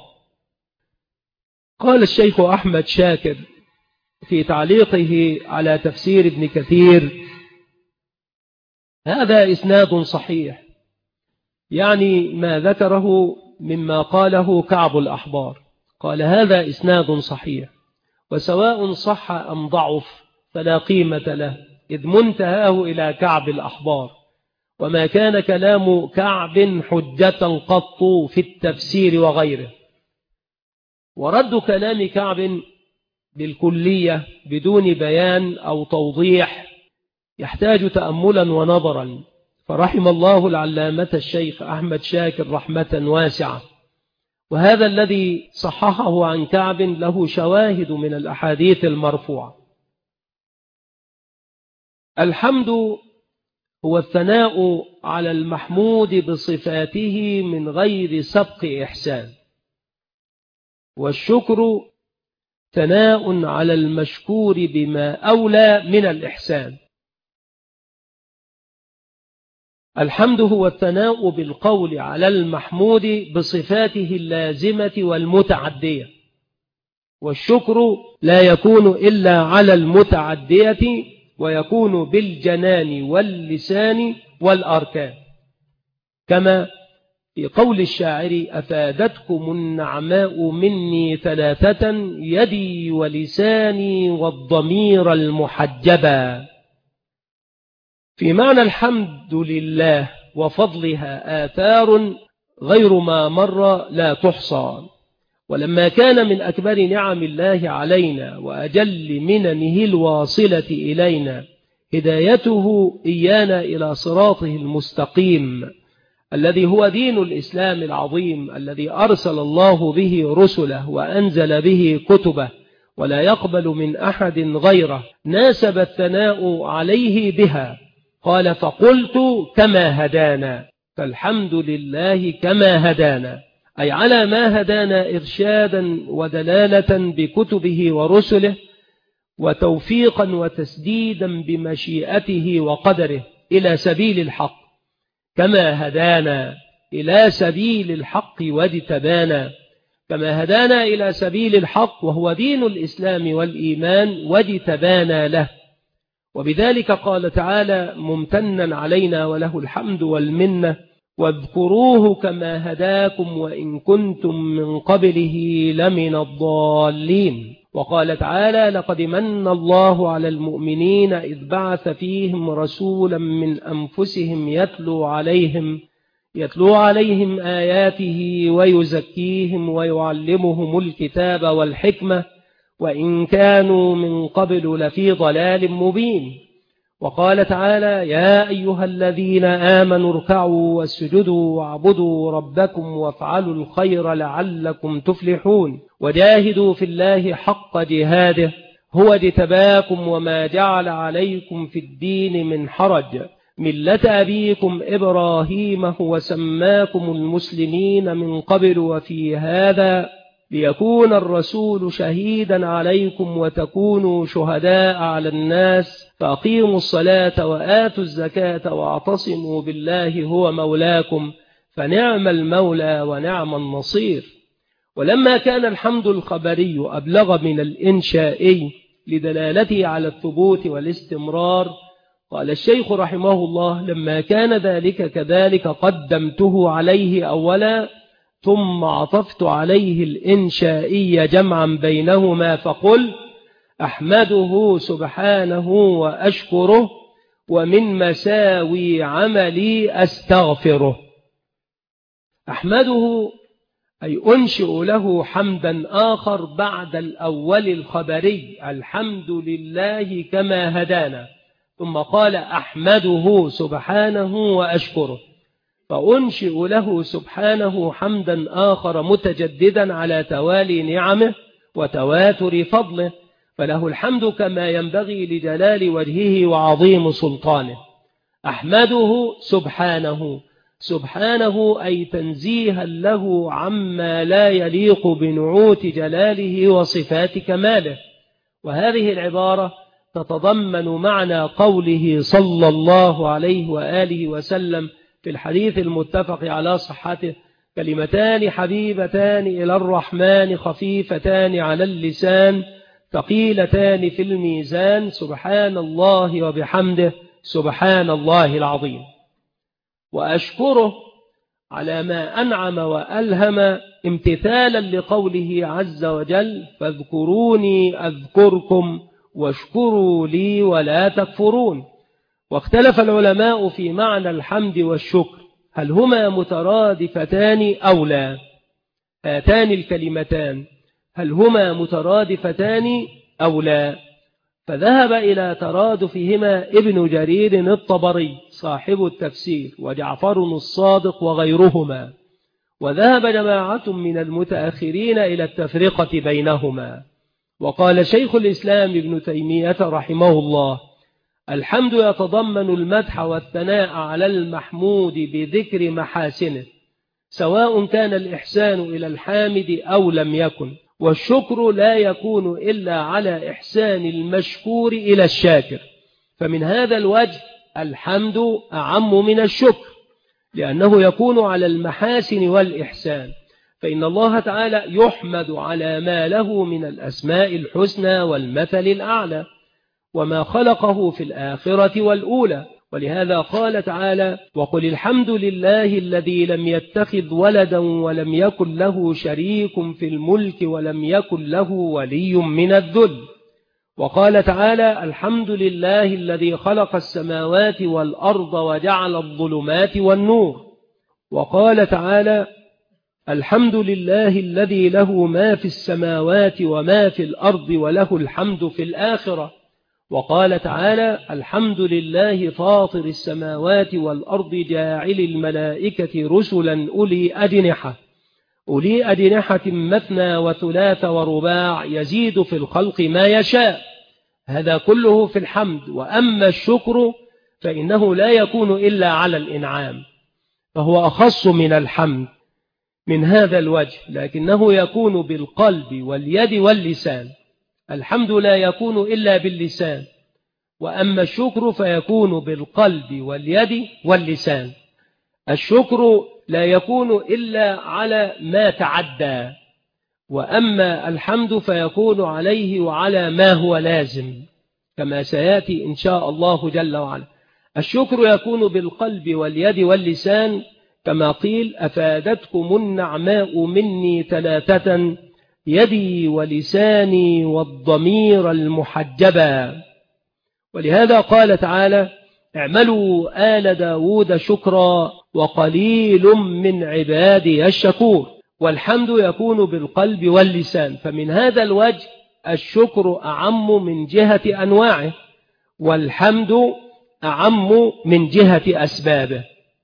قال الشيخ أحمد شاكر في تعليقه على تفسير ابن كثير: هذا إسناد صحيح، يعني ما ذكره مما قاله كعب الأحبار. قال: هذا إسناد صحيح، وسواء صح أم ضعف فلا قيمة له، إذ منتهاه إلى كعب الأحبار، وما كان كلام كعب حجة قط في التفسير وغيره. ورد كلام كعب بالكلية بدون بيان أو توضيح يحتاج تأملا ونظرا، فرحم الله العلامة الشيخ أحمد شاكر رحمة واسعة. وهذا الذي صححه عن كعب له شواهد من الأحاديث المرفوعة. الحمد هو الثناء على المحمود بصفاته من غير سبق إحسان، والشكر ثناء على المشكور بما أولى من الإحسان. الحمد هو الثناء بالقول على المحمود بصفاته اللازمة والمتعدية، والشكر لا يكون إلا على المتعدية، ويكون بالجنان واللسان والأركان، كما في قول الشاعر: أفادتكم النعماء مني ثلاثة، يدي ولساني والضمير المحجبا. في معنى الحمد لله وفضلها آثار غير ما مر لا تحصى. ولما كان من أكبر نعم الله علينا وأجل مننه الواصلة إلينا هدايته إيانا إلى صراطه المستقيم، الذي هو دين الإسلام العظيم، الذي أرسل الله به رسله وأنزل به كتبه ولا يقبل من أحد غيره، ناسب الثناء عليه بها. قال: فقلت كما هدانا، فالحمد لله كما هدانا، أي على ما هدانا إرشادا ودلالة بكتبه ورسله، وتوفيقا وتسديدا بمشيئته وقدره إلى سبيل الحق، كما هدانا إلى سبيل الحق واجتبانا، كما هدانا إلى سبيل الحق وهو دين الإسلام والإيمان واجتبانا له. وبذلك قال تعالى ممتنا علينا وله الحمد والمنة: واذكروه كما هداكم وإن كنتم من قبله لمن الضالين. وقال تعالى: لقد من الله على المؤمنين إذ بعث فيهم رسولا من أنفسهم يتلو عليهم يتلو عليهم آياته ويزكيهم ويعلمهم الكتاب والحكمة وإن كانوا من قبل لفي ضلال مبين. وقال تعالى: يا أيها الذين آمنوا اركعوا واسجدوا واعبدوا ربكم وافعلوا الخير لعلكم تفلحون وجاهدوا في الله حق جهاده هو اجتباكم وما جعل عليكم في الدين من حرج ملة أبيكم إبراهيم هو سماكم المسلمين من قبل وفي هذا ليكون الرسول شهيدا عليكم وتكونوا شهداء على الناس فأقيموا الصلاة وآتوا الزكاة واعتصموا بالله هو مولاكم فنعم المولى ونعم النصير. ولما كان الحمد الخبري أبلغ من الإنشائي لدلالته على الثبوت والاستمرار، قال الشيخ رحمه الله: لما كان ذلك كذلك قدمته عليه أولا ثم عطفت عليه الإنشائي جمعا بينهما، فقل: أحمده سبحانه وأشكره ومن مساوي عملي أستغفره. أحمده أي أنشئ له حمدا آخر بعد الأول الخبري: الحمد لله كما هدانا، ثم قال: أحمده سبحانه وأشكره، فأنشئ له سبحانه حمدا آخر متجددا على توالي نعمه وتواتر فضله، فله الحمد كما ينبغي لجلال وجهه وعظيم سلطانه. أحمده سبحانه، سبحانه أي تنزيها له عما لا يليق بنعوت جلاله وصفات كماله. وهذه العبارة تتضمن معنى قوله صلى الله عليه وآله وسلم في الحديث المتفق على صحته: كلمتان حبيبتان إلى الرحمن خفيفتان على اللسان ثقيلتان في الميزان سبحان الله وبحمده سبحان الله العظيم. وأشكره على ما أنعم وألهم امتثالا لقوله عز وجل: فاذكروني أذكركم واشكروا لي ولا تكفرون. واختلف العلماء في معنى الحمد والشكر، هل هما مترادفتان أو لا؟ هاتان الكلمتان هل هما مترادفتان أو لا؟ فذهب إلى ترادفهما ابن جرير الطبري صاحب التفسير وجعفر الصادق وغيرهما، وذهب جماعة من المتأخرين إلى التفرقة بينهما. وقال شيخ الإسلام ابن تيمية رحمه الله: الحمد يتضمن المدح والثناء على المحمود بذكر محاسنه، سواء كان الإحسان إلى الحامد أو لم يكن، والشكر لا يكون إلا على إحسان المشكور إلى الشاكر. فمن هذا الوجه الحمد أعم من الشكر، لأنه يكون على المحاسن والإحسان، فإن الله تعالى يحمد على ما له من الأسماء الحسنى والمثل الأعلى وما خلقه في الآخرة والأولى. ولهذا قال تعالى: وقل الحمد لله الذي لم يتخذ ولدا ولم يكن له شريك في الملك ولم يكن له ولي من الذل. وقال تعالى: الحمد لله الذي خلق السماوات والأرض وجعل الظلمات والنور. وقال تعالى: الحمد لله الذي له ما في السماوات وما في الأرض وله الحمد في الآخرة. وقال تعالى: الحمد لله فاطر السماوات والأرض جاعل الملائكة رسلا أولي أجنحة أولي أجنحة مثنى وثلاث ورباع يزيد في الخلق ما يشاء. هذا كله في الحمد. وأما الشكر فإنه لا يكون إلا على الإنعام، فهو أخص من الحمد من هذا الوجه، لكنه يكون بالقلب واليد واللسان. الحمد لا يكون إلا باللسان، وأما الشكر فيكون بالقلب واليد واللسان. الشكر لا يكون إلا على ما تعدى، وأما الحمد فيكون عليه وعلى ما هو لازم، كما سيأتي إن شاء الله جل وعلا. الشكر يكون بالقلب واليد واللسان، كما قيل: أفادتكم النعماء مني ثلاثة، يدي ولساني والضمير المحجبا. ولهذا قال تعالى: اعملوا آل داود شكرا وقليل من عبادي الشكور. والحمد يكون بالقلب واللسان، فمن هذا الوجه الشكر أعم من جهة أنواعه، والحمد أعم من جهة أسبابه.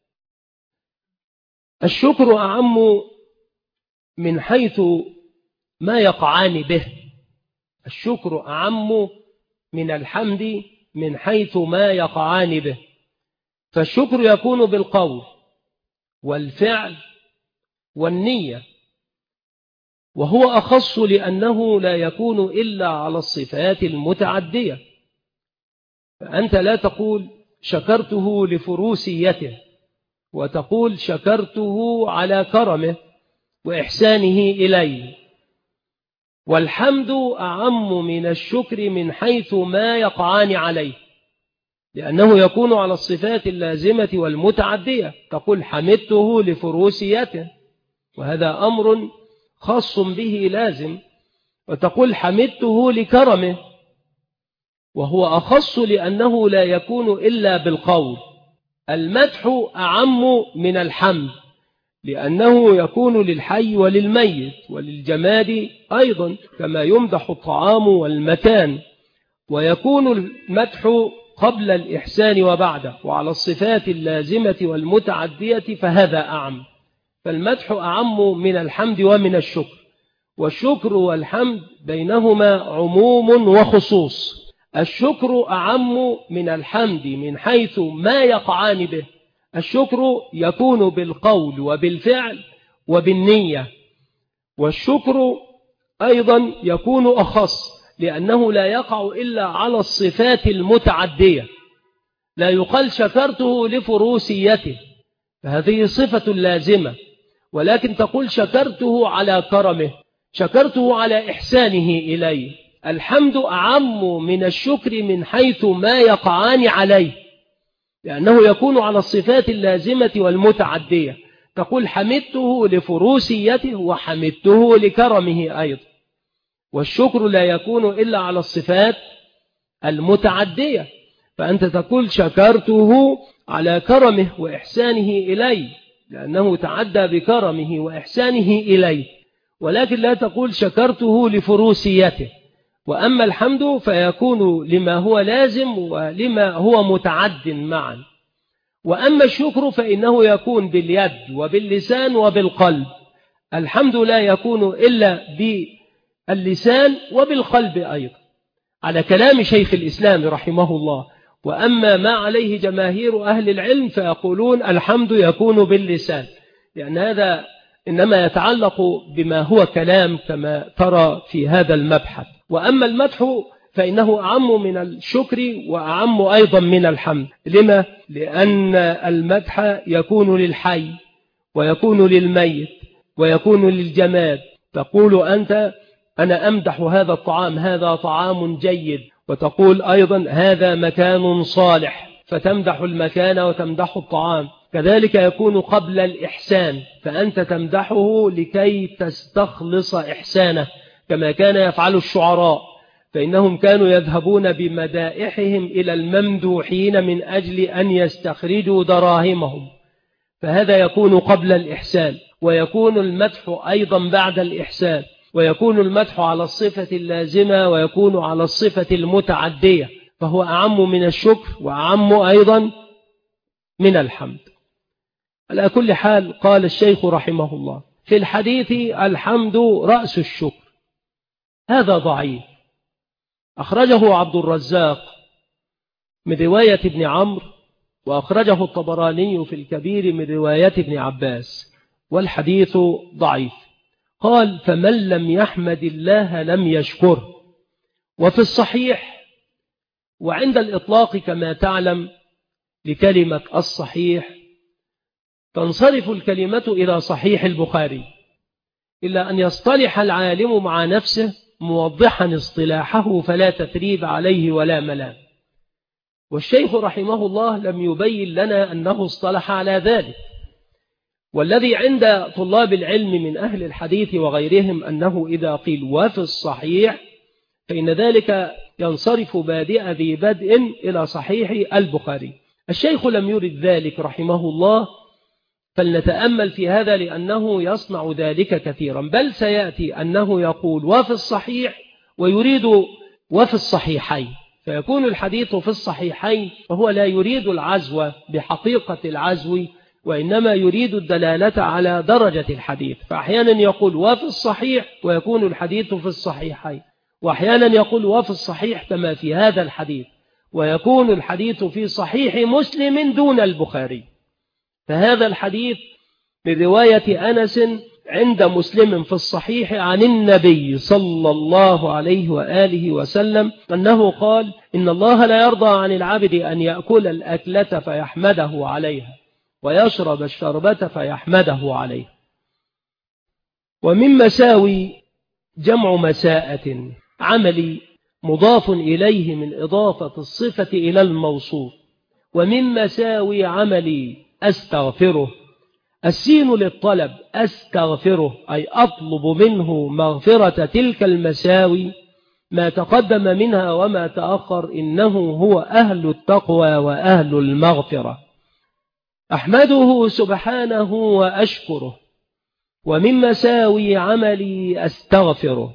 الشكر أعم من حيث ما يقعان به، الشكر أعم من الحمد من حيث ما يقعان به. فالشكر يكون بالقول والفعل والنية، وهو أخص لأنه لا يكون إلا على الصفات المتعدية. فأنت لا تقول شكرته لفروسيته، وتقول شكرته على كرمه وإحسانه إلي. والحمد أعم من الشكر من حيث ما يقعان عليه، لأنه يكون على الصفات اللازمة والمتعدية. تقول حمدته لفروسيته، وهذا أمر خاص به لازم، وتقول حمدته لكرمه، وهو أخص لأنه لا يكون إلا بالقول. المدح أعم من الحمد، لأنه يكون للحي وللميت وللجماد أيضا، كما يمدح الطعام والمكان. ويكون المدح قبل الإحسان وبعده، وعلى الصفات اللازمة والمتعدية، فهذا أعم. فالمدح أعم من الحمد ومن الشكر. والشكر والحمد بينهما عموم وخصوص. الشكر أعم من الحمد من حيث ما يقعان به. الشكر يكون بالقول وبالفعل وبالنية، والشكر أيضا يكون أخص لأنه لا يقع إلا على الصفات المتعدية. لا يقال شكرته لفروسيته، فهذه صفة لازمة، ولكن تقول شكرته على كرمه، شكرته على إحسانه إلي. الحمد أعم من الشكر من حيث ما يقعان عليه، لأنه يكون على الصفات اللازمة والمتعدية. تقول حمدته لفروسيته وحمدته لكرمه أيضا. والشكر لا يكون إلا على الصفات المتعدية، فأنت تقول شكرته على كرمه وإحسانه إلي لأنه تعدى بكرمه وإحسانه إلي، ولكن لا تقول شكرته لفروسيته. وأما الحمد فيكون لما هو لازم ولما هو متعد معا. وأما الشكر فإنه يكون باليد وباللسان وبالقلب. الحمد لا يكون إلا باللسان وبالقلب أيضا على كلام شيخ الإسلام رحمه الله. وأما ما عليه جماهير أهل العلم فيقولون الحمد يكون باللسان، لأن هذا إنما يتعلق بما هو كلام كما ترى في هذا المبحث. وأما المدح فإنه أعم من الشكر وأعم أيضا من الحمد. لما؟ لأن المدح يكون للحي ويكون للميت ويكون للجماد. تقول أنت أنا أمدح هذا الطعام، هذا طعام جيد، وتقول أيضا هذا مكان صالح، فتمدح المكان وتمدح الطعام. كذلك يكون قبل الإحسان، فأنت تمدحه لكي تستخلص إحسانه كما كان يفعل الشعراء، فإنهم كانوا يذهبون بمدائحهم إلى الممدوحين من أجل أن يستخرجوا دراهمهم، فهذا يكون قبل الإحسان. ويكون المدح أيضا بعد الإحسان، ويكون المدح على الصفة اللازمة ويكون على الصفة المتعدية، فهو أعم من الشكر وأعم أيضا من الحمد. على كل حال قال الشيخ رحمه الله في الحديث الحمد رأس الشكر، هذا ضعيف. أخرجه عبد الرزاق من رواية ابن عمرو، وأخرجه الطبراني في الكبير من رواية ابن عباس، والحديث ضعيف. قال فمن لم يحمد الله لم يشكره. وفي الصحيح وعند الإطلاق كما تعلم لكلمة الصحيح تنصرف الكلمة إلى صحيح البخاري، إلا أن يصطلح العالم مع نفسه موضحا اصطلاحه فلا تثريب عليه ولا ملام. والشيخ رحمه الله لم يبين لنا أنه اصطلح على ذلك. والذي عند طلاب العلم من أهل الحديث وغيرهم أنه إذا قيل وفي الصحيح فإن ذلك ينصرف بادئ ذي بدء إلى صحيح البخاري. الشيخ لم يرد ذلك رحمه الله، فلنتأمل في هذا لأنه يصنع ذلك كثيرا، بل سيأتي أنه يقول وفي الصحيح ويريد وفي الصحيحين، فيكون الحديث في الصحيحين وهو لا يريد العزو بحقيقة العزو، وإنما يريد الدلالة على درجة الحديث. فأحيانا يقول وفي الصحيح ويكون الحديث في الصحيحين، وأحيانا يقول وفي الصحيح كما في هذا الحديث، ويكون الحديث في صحيح مسلم دون البخاري. فهذا الحديث من رواية أنس عند مسلم في الصحيح عن النبي صلى الله عليه وآله وسلم أنه قال إن الله لا يرضى عن العبد أن يأكل الأكلة فيحمده عليها ويشرب الشربة فيحمده عليها. ومن مساوي جمع مساءة عملي مضاف إليه من إضافة الصفة إلى الموصوف. ومن مساوي عملي أستغفره، السين للطلب، أستغفره أي أطلب منه مغفرة تلك المساوي ما تقدم منها وما تأخر، إنه هو أهل التقوى وأهل المغفرة. أحمده سبحانه وأشكره. ومن مساوي عملي أستغفره،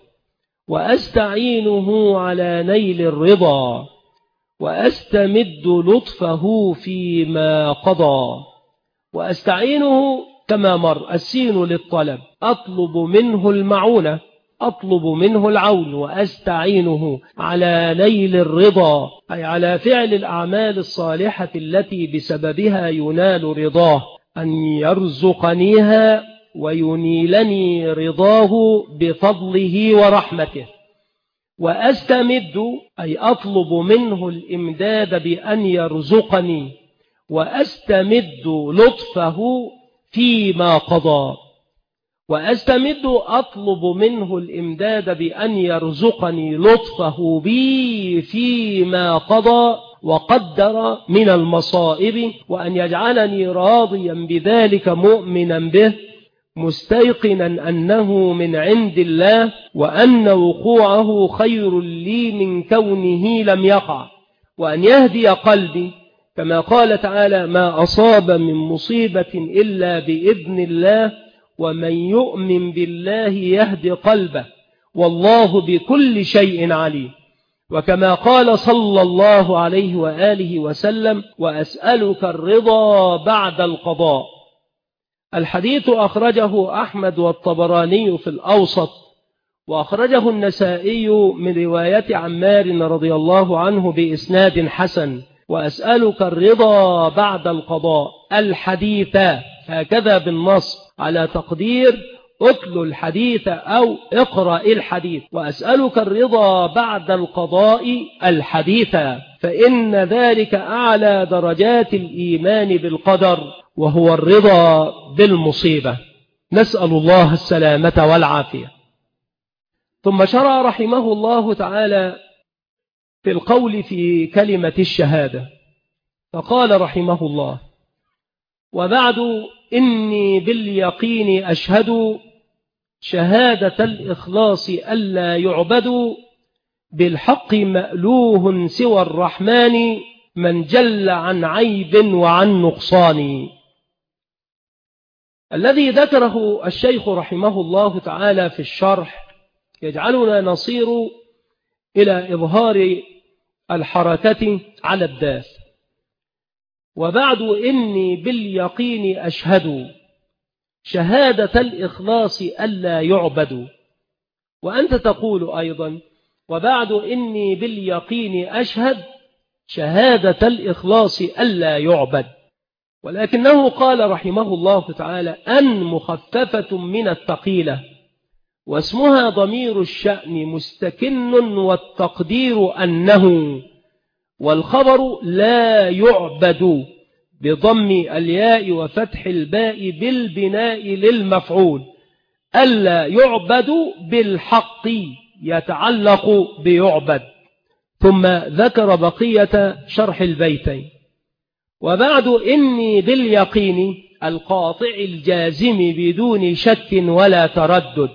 وأستعينه على نيل الرضا، وأستمد لطفه فيما قضى. وأستعينه كما مر، السين للطلب، أطلب منه المعونة، أطلب منه العون. وأستعينه على نيل الرضا أي على فعل الأعمال الصالحة التي بسببها ينال رضاه، أن يرزقنيها وينيلني رضاه بفضله ورحمته. وأستمد أي أطلب منه الإمداد بأن يرزقني، وأستمد لطفه فيما قضى. وأستمد أطلب منه الإمداد بأن يرزقني لطفه بي فيما قضى وقدر من المصائب، وأن يجعلني راضيا بذلك مؤمنا به مستيقنا أنه من عند الله وأن وقوعه خير لي من كونه لم يقع، وأن يهدي قلبي كما قال تعالى: ما أصاب من مصيبة إلا بإذن الله ومن يؤمن بالله يهدي قلبه والله بكل شيء عليم. وكما قال صلى الله عليه وآله وسلم: وأسألك الرضا بعد القضاء. الحديث أخرجه أحمد والطبراني في الأوسط، وأخرجه النسائي من رواية عمار رضي الله عنه بإسناد حسن: وأسألك الرضا بعد القضاء الحديث، هكذا بالنص على تقدير أكل الحديث أو اقرأ الحديث. وأسألك الرضا بعد القضاء الحديث، فإن ذلك أعلى درجات الإيمان بالقدر، وهو الرضا بالمصيبة. نسأل الله السلامة والعافية. ثم شرع رحمه الله تعالى في القول في كلمة الشهادة، فقال رحمه الله: وبعد إني باليقين أشهد شهادة الإخلاص ألا يعبد بالحق مألوه سوى الرحمن من جل عن عيب وعن نقصان. الذي ذكره الشيخ رحمه الله تعالى في الشرح يجعلنا نصير إلى إظهار الحركة على الدال. وبعد إني باليقين أشهد شهادة الإخلاص ألا يعبد، وأنت تقول أيضا: وبعد إني باليقين أشهد شهادة الإخلاص ألا يعبد. ولكنه قال رحمه الله تعالى: أن مخففة من الثقيلة، واسمها ضمير الشأن مستكن، والتقدير أنه، والخبر لا يعبد بضم الياء وفتح الباء بالبناء للمفعول، ألا يعبد بالحق يتعلق بيعبد. ثم ذكر بقية شرح البيتين: وبعد إني باليقين القاطع الجازم بدون شك ولا تردد.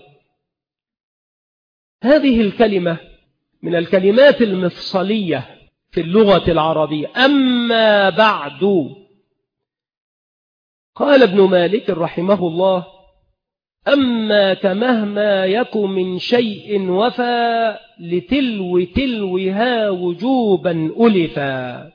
هذه الكلمة من الكلمات المفصلية في اللغة العربية. أما بعد، قال ابن مالك رحمه الله: أما كمهما يك من شيء وفى لتلو تلوها وجوبا ألفا.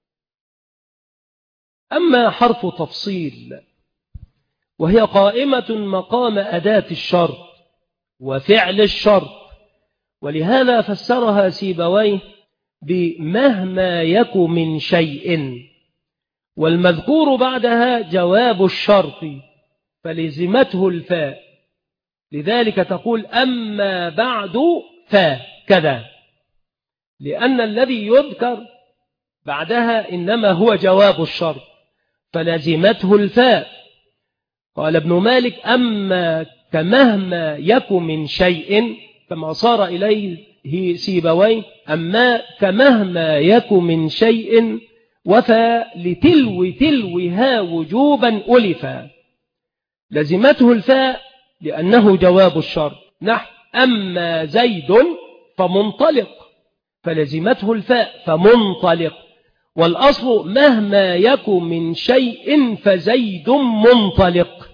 أما حرف تفصيل، وهي قائمة مقام أداة الشرط وفعل الشرط، ولهذا فسرها سيبويه بمهما يك من شيء، والمذكور بعدها جواب الشرط فلزمته الفاء، لذلك تقول: أما بعد فا كذا، لأن الذي يذكر بعدها إنما هو جواب الشرط فلزمته الفاء. قال ابن مالك: أما كمهما يك من شيء، كما صار إليه سيبويه: أما كمهما يك من شيء وفى لتلو تلوها وجوبا ألفا، لزمته الفاء لأنه جواب الشرط. نحو: أما زيد فمنطلق، فلزمته الفاء فمنطلق. والأصل مهما يك من شيء فزيد منطلق،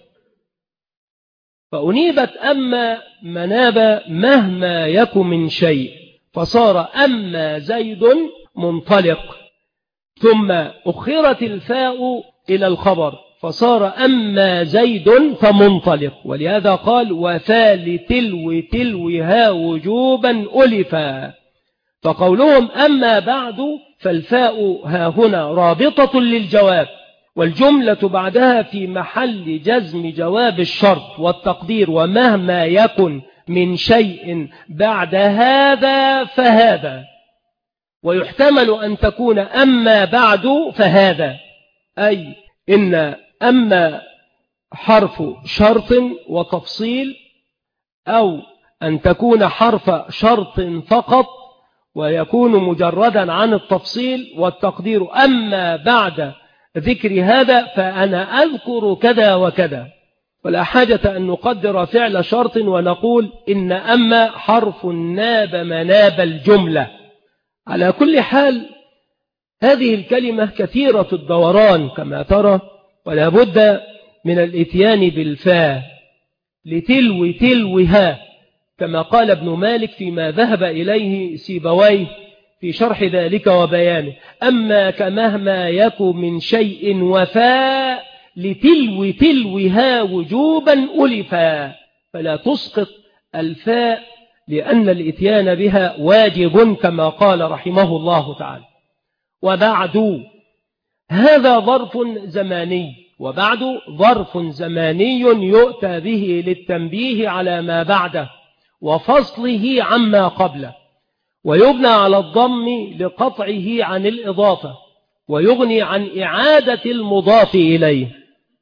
فأنيبت أما مناب مهما يك من شيء، فصار أما زيد منطلق. ثم أخرت الفاء إلى الخبر فصار أما زيد فمنطلق، ولهذا قال: وفا لتلو تلوها وجوبا ألفا. فقولهم أما بعد فالفاء ها هنا رابطة للجواب، والجملة بعدها في محل جزم جواب الشرط، والتقدير: ومهما يكن من شيء بعد هذا فهذا. ويحتمل أن تكون أما بعد فهذا، أي إن أما حرف شرط وتفصيل، أو أن تكون حرف شرط فقط ويكون مجردا عن التفصيل، والتقدير: أما بعد ذكر هذا فأنا أذكر كذا وكذا. ولا حاجة أن نقدر فعل شرط ونقول إن أما حرف ناب مناب الجملة. على كل حال هذه الكلمة كثيرة الدوران كما ترى، ولا بد من الاتيان بالفاء لتلو تلوها كما قال ابن مالك فيما ذهب إليه سيبويه في شرح ذلك وبيانه: أما كمهما يكن من شيء وفاء لتلو تلوها وجوبا ألفا، فلا تسقط الفاء لأن الاتيان بها واجب كما قال رحمه الله تعالى. وبعد هذا ظرف زماني، وبعد ظرف زماني يؤتى به للتنبيه على ما بعده وفصله عما قبله، ويبنى على الضم لقطعه عن الإضافة، ويغني عن إعادة المضاف إليه.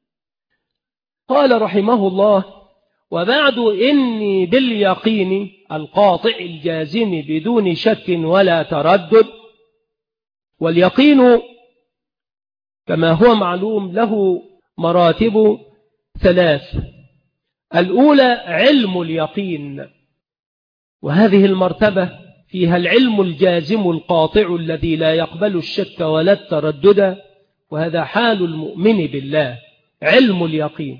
قال رحمه الله: وبعد إني باليقين القاطع الجازم بدون شك ولا تردد. واليقين كما هو معلوم له مراتب ثلاث. الأولى علم اليقين، وهذه المرتبة فيها العلم الجازم القاطع الذي لا يقبل الشك ولا التردد، وهذا حال المؤمن بالله، علم اليقين.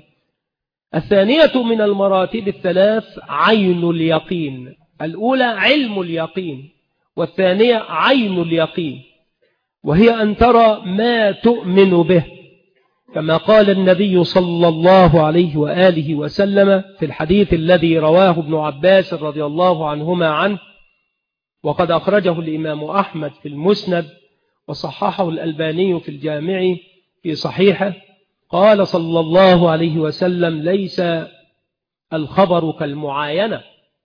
الثانية من المراتب الثلاث عين اليقين. الأولى علم اليقين، والثانية عين اليقين، وهي أن ترى ما تؤمن به، كما قال النبي صلى الله عليه وآله وسلم في الحديث الذي رواه ابن عباس رضي الله عنهما عنه، وقد أخرجه الإمام أحمد في المسند وصححه الألباني في الجامع في صحيحه. قال صلى الله عليه وسلم: ليس الخبر كالمعاينة،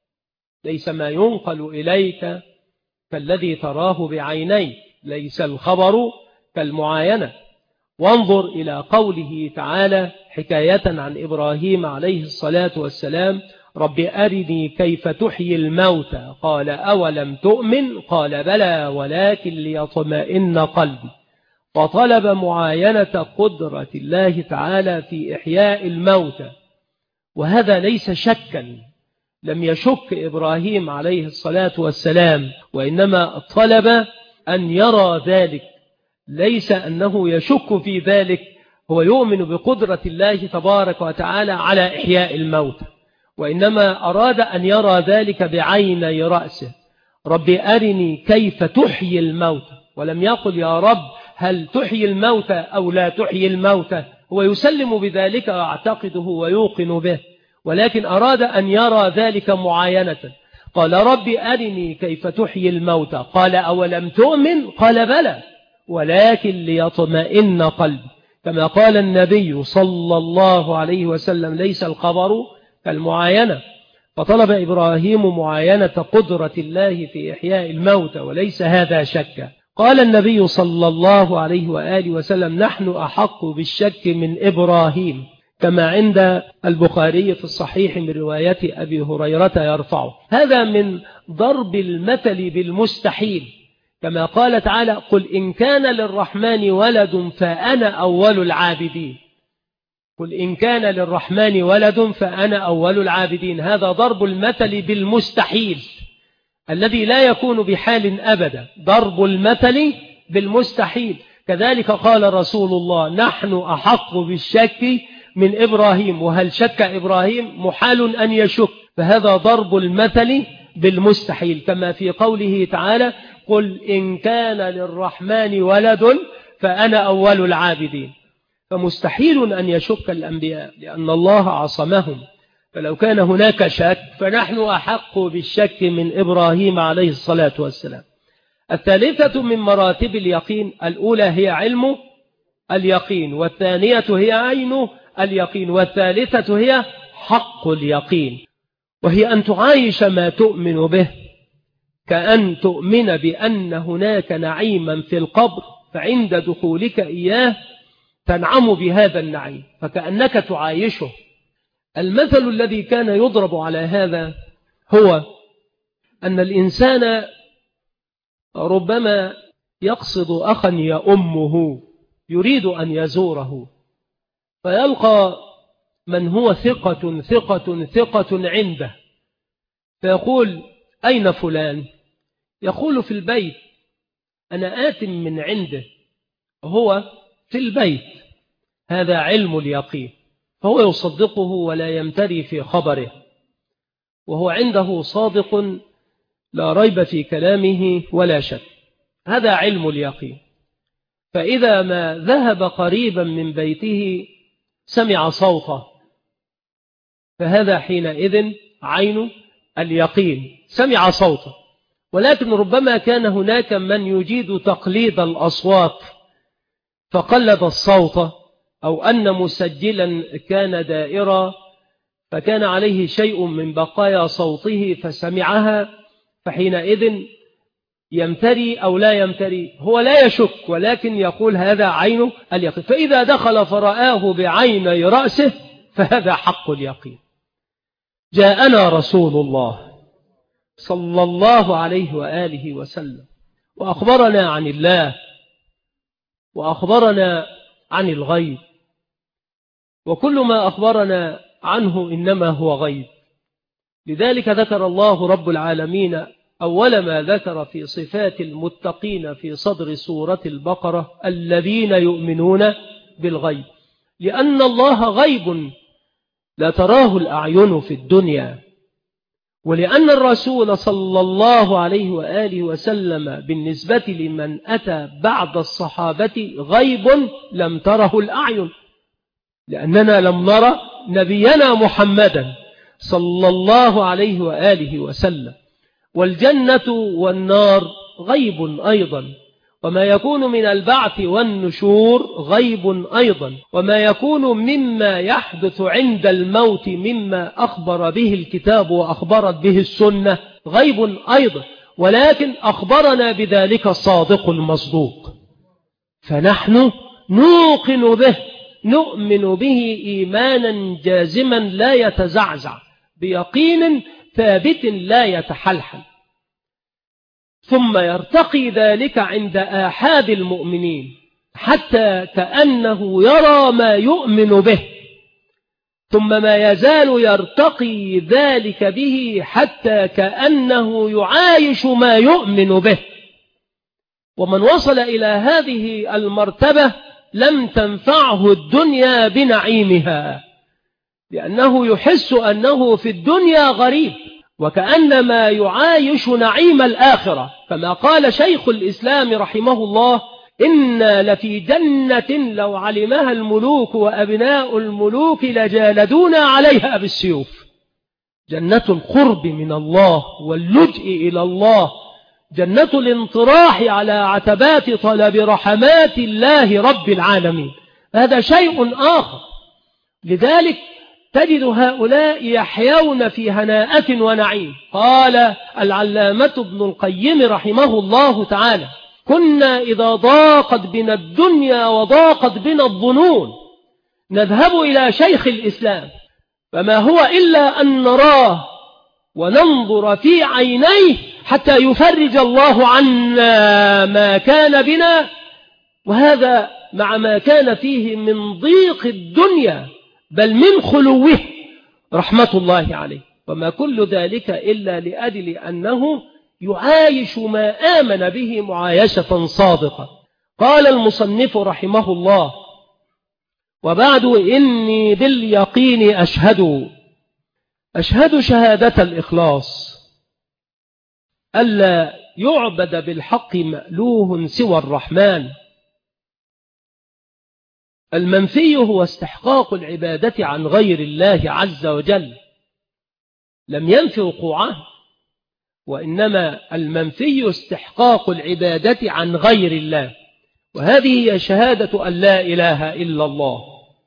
ليس ما ينقل إليك كالذي تراه بعينيك، ليس الخبر كالمعاينة. وانظر إلى قوله تعالى حكاية عن إبراهيم عليه الصلاة والسلام: رب أرني كيف تحيي الموتى، قال أولم تؤمن، قال بلى ولكن ليطمئن قلبي. وطلب معاينة قدرة الله تعالى في إحياء الموتى، وهذا ليس شكا، لم يشك إبراهيم عليه الصلاة والسلام، وإنما طلب أن يرى ذلك، ليس أنه يشك في ذلك، هو يؤمن بقدرة الله تبارك وتعالى على إحياء الموتى، وإنما أراد أن يرى ذلك بعيني رأسه. رب أرني كيف تحيي الموتى، ولم يقل يا رب هل تحيي الموتى أو لا تحيي الموتى، هو يسلم بذلك ويعتقده ويوقن به، ولكن أراد أن يرى ذلك معاينة. قال رب أرني كيف تحيي الموتى، قال أولم تؤمن، قال بلى ولكن ليطمئن قلبي، كما قال النبي صلى الله عليه وسلم: ليس الخبر كالمعاينة. فطلب إبراهيم معاينة قدرة الله في إحياء الموتى، وليس هذا شك. قال النبي صلى الله عليه وآله وسلم: نحن أحق بالشك من إبراهيم، كما عند البخاري في الصحيح من رواية أبي هريرة يرفعه. هذا من ضرب المثل بالمستحيل، كما قال تعالى: قل إن كان للرحمن ولد فأنا أول العابدين. قل إن كان للرحمن ولد فأنا أول العابدين. هذا ضرب المثل بالمستحيل الذي لا يكون بحال أبدا، ضرب المثل بالمستحيل. كذلك قال رسول الله: نحن أحق بالشك من إبراهيم، وهل شك إبراهيم؟ محال أن يشك، فهذا ضرب المثل بالمستحيل، كما في قوله تعالى: قل إن كان للرحمن ولد فأنا أول العابدين. فمستحيل أن يشك الأنبياء لأن الله عصمهم، فلو كان هناك شك فنحن أحق بالشك من إبراهيم عليه الصلاة والسلام. الثالثة من مراتب اليقين، الأولى هي علم اليقين، والثانية هي عين اليقين، والثالثة هي حق اليقين، وهي أن تعايش ما تؤمن به، كأن تؤمن بأن هناك نعيما في القبر، فعند دخولك إياه تنعم بهذا النعيم، فكأنك تعايشه. المثل الذي كان يضرب على هذا هو أن الإنسان ربما يقصد أخا يأمه، يريد أن يزوره، فيلقى من هو ثقة ثقة ثقة عنده، فيقول أين فلان؟ يقول في البيت، أنا آت من عنده، هو في البيت. هذا علم اليقين، فهو يصدقه ولا يمتري في خبره، وهو عنده صادق لا ريب في كلامه ولا شك. هذا علم اليقين. فإذا ما ذهب قريبا من بيته سمع صوته، فهذا حينئذ عين اليقين، سمع صوته. ولكن ربما كان هناك من يجيد تقليد الأصوات فقلد الصوت، أو أن مسجلا كان دائرة فكان عليه شيء من بقايا صوته فسمعها، فحينئذ يمتري أو لا يمتري، هو لا يشك، ولكن يقول هذا عين اليقين. فإذا دخل فرآه بعيني رأسه فهذا حق اليقين. جاءنا رسول الله صلى الله عليه وآله وسلم وأخبرنا عن الله، وأخبرنا عن الغيب، وكل ما أخبرنا عنه إنما هو غيب. لذلك ذكر الله رب العالمين أول ما ذكر في صفات المتقين في صدر سورة البقرة الذين يؤمنون بالغيب، لأن الله غيب لا تراه الأعين في الدنيا، ولأن الرسول صلى الله عليه وآله وسلم بالنسبة لمن أتى بعد الصحابة غيب لم تره الأعين، لأننا لم نرى نبينا محمدا صلى الله عليه وآله وسلم. والجنة والنار غيب أيضا، وما يكون من البعث والنشور غيب أيضا، وما يكون مما يحدث عند الموت مما أخبر به الكتاب وأخبرت به السنة غيب أيضا، ولكن أخبرنا بذلك الصادق المصدوق، فنحن نوقن به، نؤمن به إيمانا جازما لا يتزعزع، بيقين ثابت لا يتحلحل. ثم يرتقي ذلك عند آحاد المؤمنين حتى كأنه يرى ما يؤمن به، ثم ما يزال يرتقي ذلك به حتى كأنه يعايش ما يؤمن به. ومن وصل إلى هذه المرتبة لم تنفعه الدنيا بنعيمها، لأنه يحس أنه في الدنيا غريب، وكأنما يعايش نعيم الآخرة، كما قال شيخ الإسلام رحمه الله: إنا لفي جنة لو علمها الملوك وأبناء الملوك لجالدونا عليها بالسيوف. جنة القرب من الله واللجئ إلى الله، جنة الانطراح على عتبات طلب رحمات الله رب العالمين، هذا شيء آخر. لذلك تجد هؤلاء يحيون في هناءة ونعيم. قال العلامة ابن القيم رحمه الله تعالى: كنا إذا ضاقت بنا الدنيا وضاقت بنا الظنون نذهب إلى شيخ الإسلام، فما هو إلا أن نراه وننظر في عينيه حتى يفرج الله عنا ما كان بنا، وهذا مع ما كان فيه من ضيق الدنيا بل من خلوه رحمة الله عليه. وما كل ذلك إلا لأجل أنه يعايش ما آمن به معايشة صادقة. قال المصنف رحمه الله: وبعد إني باليقين أشهد أشهد شهادة الإخلاص ألا يعبد بالحق مألوه سوى الرحمن. المنفي هو استحقاق العبادة عن غير الله عز وجل، لم ينفي وقوعه، وإنما المنفي استحقاق العبادة عن غير الله، وهذه هي شهادة أن لا إله إلا الله.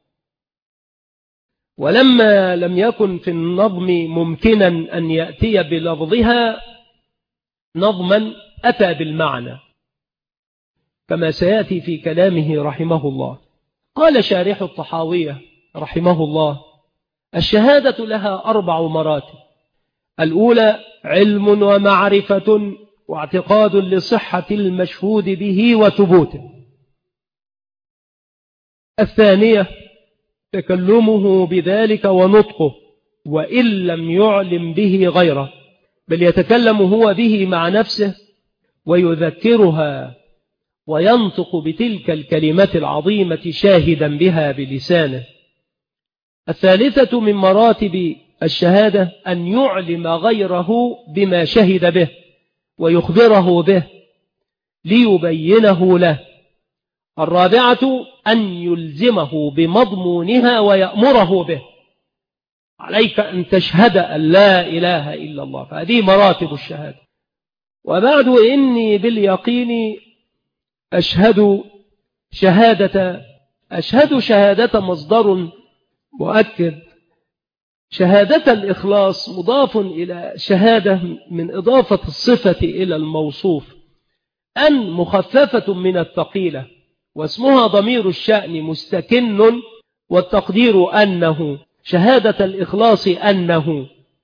ولما لم يكن في النظم ممكنا أن يأتي بلفظها نظما أتى بالمعنى كما سيأتي في كلامه رحمه الله. قال شارح الطحاوية رحمه الله: الشهادة لها أربع مراتب. الأولى علم ومعرفة واعتقاد لصحة المشهود به وثبوته. الثانية تكلمه بذلك ونطقه، وإن لم يعلم به غيره، بل يتكلم هو به مع نفسه ويذكرها وينطق بتلك الكلمات العظيمة شاهدا بها بلسانه. الثالثة من مراتب الشهادة أن يعلم غيره بما شهد به ويخبره به ليبينه له. الرابعة أن يلزمه بمضمونها ويأمره به. عليك أن تشهد أن لا إله إلا الله، فهذه مراتب الشهادة. وبعد إني باليقين أشهد شهادة أشهد شهادة مصدر مؤكد. شهادة الإخلاص مضاف إلى شهادة من إضافة الصفة إلى الموصوف، أن مخففة من الثقيلة، واسمها ضمير الشأن مستكن، والتقدير أنه. شهادة الإخلاص أنه،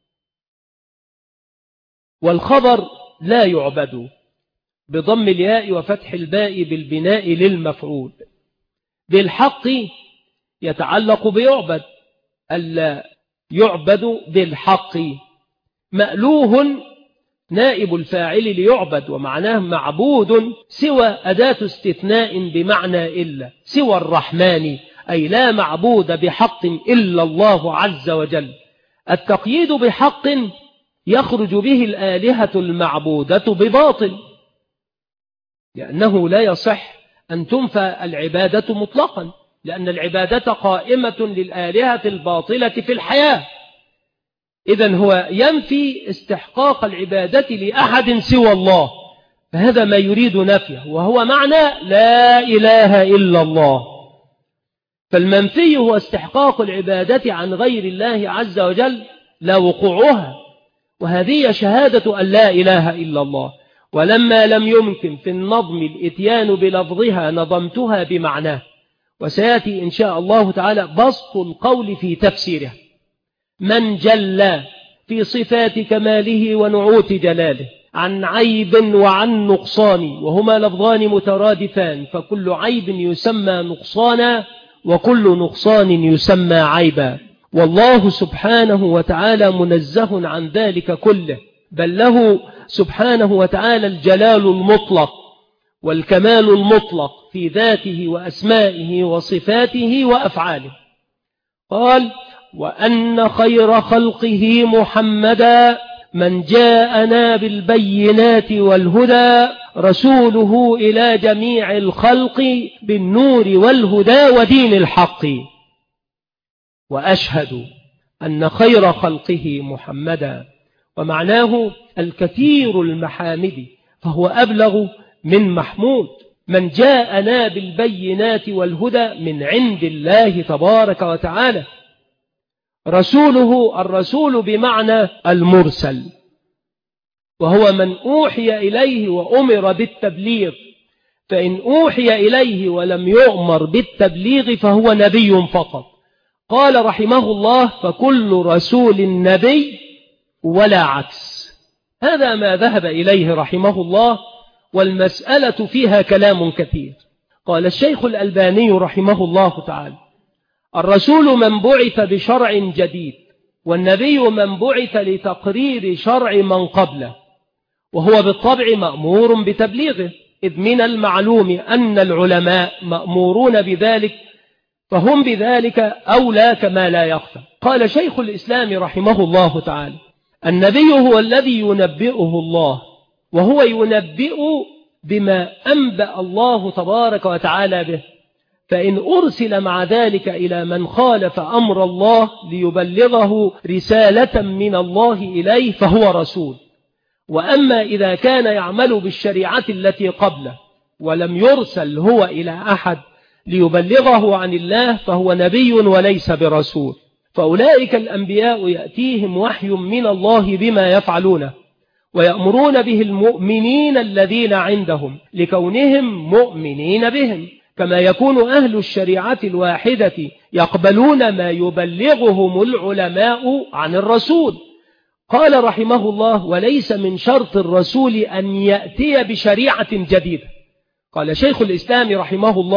والخبر لا يعبد بضم الياء وفتح الباء بالبناء للمفعول. بالحق يتعلق بيعبد، ألا يعبد بالحق. مألوه نائب الفاعل ليعبد، ومعناه معبود سوى أداة استثناء بمعنى إلا، سوى الرحمن، أي لا معبود بحق إلا الله عز وجل. التقييد بحق يخرج به الآلهة المعبودة بباطل، لأنه لا يصح أن تنفى العبادة مطلقا، لأن العبادة قائمة للآلهة الباطلة في الحياة. إذن هو ينفي استحقاق العبادة لأحد سوى الله، فهذا ما يريد نفيه، وهو معنى لا إله إلا الله. فالمنفي هو استحقاق العبادة عن غير الله عز وجل لا وقوعها، وهذه شهادة أن لا إله إلا الله. ولما لم يمكن في النظم الإتيان بلفظها نظمتها بمعناه، وسيأتي إن شاء الله تعالى بسط القول في تفسيره. من جل في صفات كماله ونعوت جلاله عن عيب وعن نقصان، وهما لفظان مترادفان، فكل عيب يسمى نقصانا وكل نقصان يسمى عيبا. والله سبحانه وتعالى منزه عن ذلك كله، بل له سبحانه وتعالى الجلال المطلق والكمال المطلق في ذاته وأسمائه وصفاته وأفعاله. قال: وأن خير خلقه محمدا من جاءنا بالبينات والهدى رسوله إلى جميع الخلق بالنور والهدى ودين الحق. وأشهد أن خير خلقه محمدا، ومعناه الكثير المحامد، فهو أبلغ من محمود. من جاءنا بالبينات والهدى من عند الله تبارك وتعالى. رسوله، الرسول بمعنى المرسل، وهو من أوحي إليه وأمر بالتبليغ، فإن أوحي إليه ولم يؤمر بالتبليغ فهو نبي فقط. قال رحمه الله: فكل رسول نبي ولا عكس. هذا ما ذهب إليه رحمه الله، والمسألة فيها كلام كثير. قال الشيخ الألباني رحمه الله تعالى: الرسول من بعث بشرع جديد، والنبي من بعث لتقرير شرع من قبله، وهو بالطبع مأمور بتبليغه، إذ من المعلوم أن العلماء مأمورون بذلك، فهم بذلك أولى كما لا يخفى. قال شيخ الإسلام رحمه الله تعالى: النبي هو الذي ينبئه الله، وهو ينبئ بما أنبأ الله تبارك وتعالى به، فإن أرسل مع ذلك إلى من خالف أمر الله ليبلغه رسالة من الله إليه فهو رسول. وأما إذا كان يعمل بالشريعة التي قبله ولم يرسل هو إلى أحد ليبلغه عن الله فهو نبي وليس برسول. فأولئك الأنبياء يأتيهم وحي من الله بما يفعلونه، ويأمرون به المؤمنين الذين عندهم لكونهم مؤمنين بهم، كما يكون أهل الشريعة الواحدة يقبلون ما يبلغهم العلماء عن الرسول. قال رحمه الله: وليس من شرط الرسول أن يأتي بشريعة جديدة. قال شيخ الإسلام رحمه الله: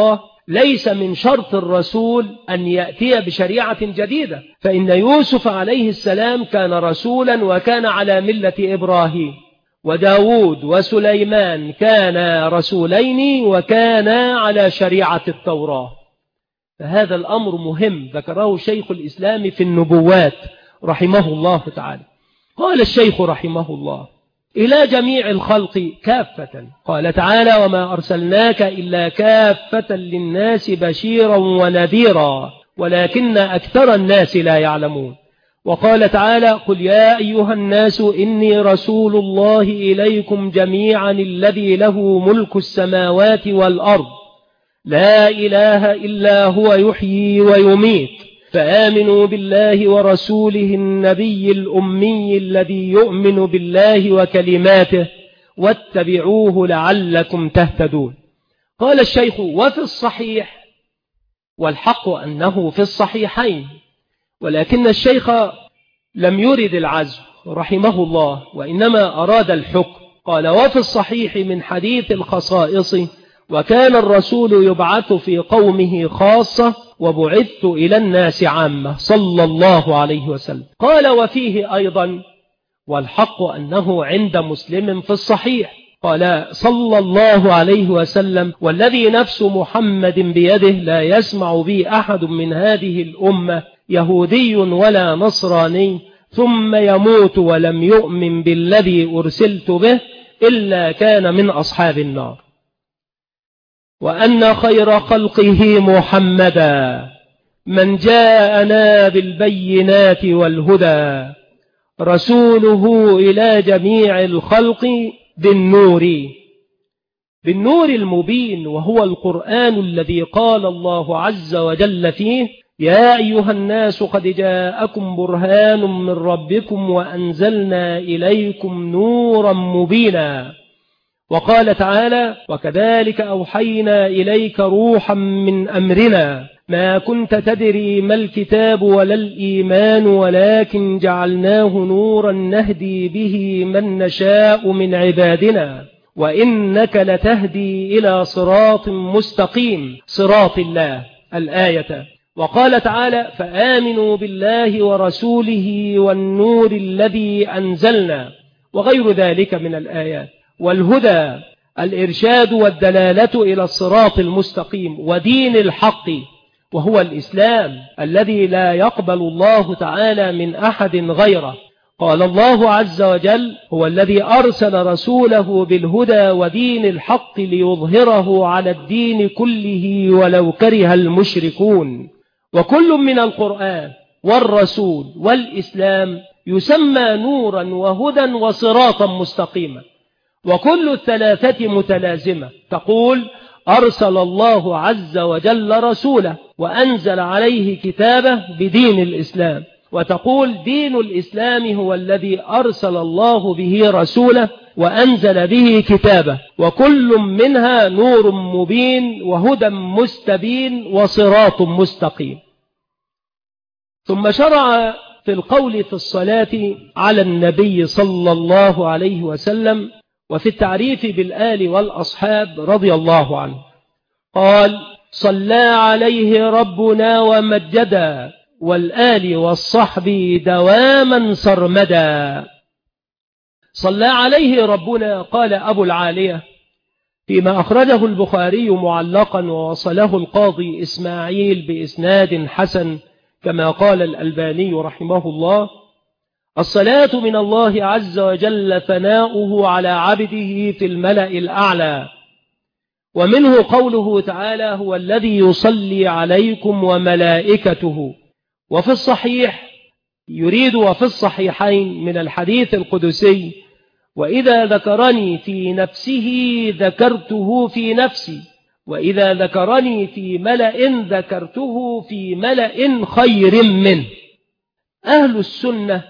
ليس من شرط الرسول أن يأتي بشريعة جديدة، فإن يوسف عليه السلام كان رسولا وكان على ملة إبراهيم، وداود وسليمان كان رسولين وكان على شريعة التوراة. فهذا الأمر مهم ذكره شيخ الإسلام في النبوات رحمه الله تعالى. قال الشيخ رحمه الله: إلى جميع الخلق كافة. قال تعالى: وما أرسلناك إلا كافة للناس بشيرا ونذيرا ولكن أكثر الناس لا يعلمون. وقال تعالى: قل يا أيها الناس إني رسول الله إليكم جميعا الذي له ملك السماوات والأرض لا إله إلا هو يحيي ويميت فآمنوا بالله ورسوله النبي الأمي الذي يؤمن بالله وكلماته واتبعوه لعلكم تهتدون. قال الشيخ: وفي الصحيح، والحق أنه في الصحيحين، ولكن الشيخ لم يرد العزو رحمه الله وإنما أراد الحكم. قال: وفي الصحيح من حديث الخصائص: وكان الرسول يبعث في قومه خاصة وبعثت إلى الناس عامة صلى الله عليه وسلم. قال: وفيه أيضا، والحق أنه عند مسلم في الصحيح. قال صلى الله عليه وسلم: والذي نفس محمد بيده لا يسمع بي أحد من هذه الأمة يهودي ولا نصراني ثم يموت ولم يؤمن بالذي أرسلت به إلا كان من أصحاب النار، وأن خير خلقه محمدا من جاءنا بالبينات والهدى رسوله إلى جميع الخلق بالنور بالنور المبين، وهو القرآن الذي قال الله عز وجل فيه: يا أيها الناس قد جاءكم برهان من ربكم وأنزلنا إليكم نورا مبينا. وقال تعالى: وكذلك أوحينا إليك روحا من أمرنا ما كنت تدري ما الكتاب ولا الإيمان ولكن جعلناه نورا نهدي به من نشاء من عبادنا وإنك لتهدي إلى صراط مستقيم صراط الله الآية. وقال تعالى: فآمنوا بالله ورسوله والنور الذي أنزلنا، وغير ذلك من الآيات. والهدى الإرشاد والدلالة إلى الصراط المستقيم، ودين الحق وهو الإسلام الذي لا يقبل الله تعالى من أحد غيره. قال الله عز وجل: هو الذي أرسل رسوله بالهدى ودين الحق ليظهره على الدين كله ولو كره المشركون. وكل من القرآن والرسول والإسلام يسمى نورا وهدى وصراطا مستقيما، وكل الثلاثة متلازمة. تقول: أرسل الله عز وجل رسوله وأنزل عليه كتابه بدين الإسلام، وتقول: دين الإسلام هو الذي أرسل الله به رسوله وأنزل به كتابه، وكل منها نور مبين وهدى مستبين وصراط مستقيم. ثم شرع في القول في الصلاة على النبي صلى الله عليه وسلم وفي التعريف بالآل والأصحاب رضي الله عنه. قال: صلى عليه ربنا ومجدا والآل والصحب دواما سرمدا. صلى عليه ربنا، قال أبو العالية فيما أخرجه البخاري معلقا ووصله القاضي إسماعيل بإسناد حسن كما قال الألباني رحمه الله: الصلاة من الله عز وجل ثناؤه على عبده في الملأ الأعلى، ومنه قوله تعالى: هو الذي يصلي عليكم وملائكته. وفي الصحيح يريد وفي الصحيحين من الحديث القدسي: وإذا ذكرني في نفسه ذكرته في نفسي، وإذا ذكرني في ملأ ذكرته في ملأ خير منه. أهل السنة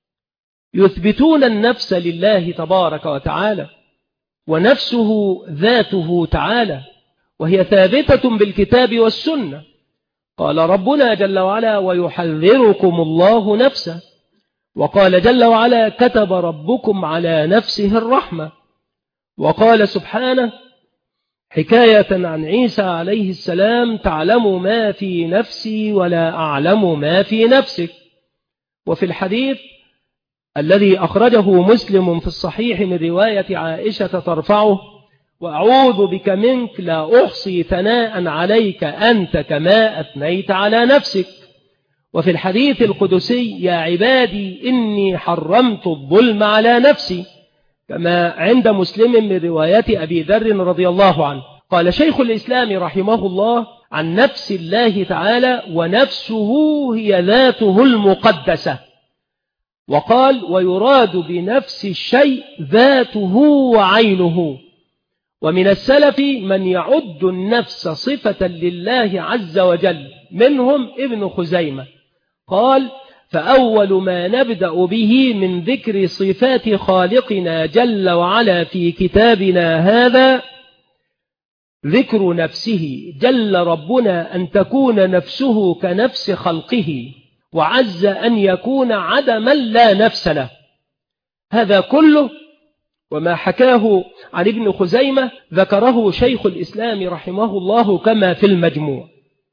يثبتون النفس لله تبارك وتعالى، ونفسه ذاته تعالى، وهي ثابتة بالكتاب والسنة. قال ربنا جل وعلا: ويحذركم الله نفسه. وقال جل وعلا: كتب ربكم على نفسه الرحمة. وقال سبحانه: حكاية عن عيسى عليه السلام: تعلم ما في نفسي ولا أعلم ما في نفسك. وفي الحديث الذي أخرجه مسلم في الصحيح من رواية عائشة ترفعه: وأعوذ بك منك لا أحصي ثناء عليك أنت كما أثنيت على نفسك. وفي الحديث القدسي: يا عبادي إني حرمت الظلم على نفسي، كما عند مسلم من رواية أبي ذر رضي الله عنه. قال شيخ الإسلام رحمه الله عن نفس الله تعالى: ونفسه هي ذاته المقدسة. وقال: ويراد بنفس الشيء ذاته وعينه. ومن السلف من يعد النفس صفة لله عز وجل، منهم ابن خزيمة. قال: فأول ما نبدأ به من ذكر صفات خالقنا جل وعلا في كتابنا هذا ذكر نفسه. جل ربنا أن تكون نفسه كنفس خلقه، وعز أن يكون عدما لا نفس له. هذا كله وما حكاه عن ابن خزيمة ذكره شيخ الإسلام رحمه الله كما في المجموع.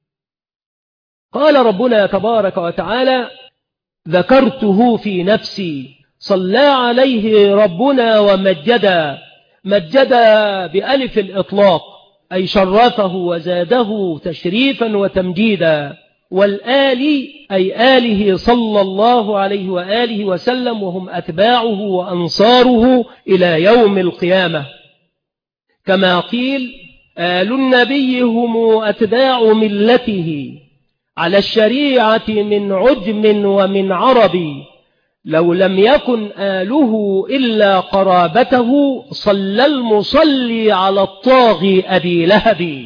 قال ربنا تبارك وتعالى: ذكرته في نفسي. صلى عليه ربنا ومجدا. مجدا بألف الإطلاق، أي شرفه وزاده تشريفا وتمجيدا. والآل أي آله صلى الله عليه وآله وسلم، وهم أتباعه وأنصاره إلى يوم القيامة. كما قيل: آل النبي هم أتباع ملته، على الشريعة من عجم ومن عربي، لو لم يكن آله إلا قرابته، صلى المصلي على الطاغي أبي لهب.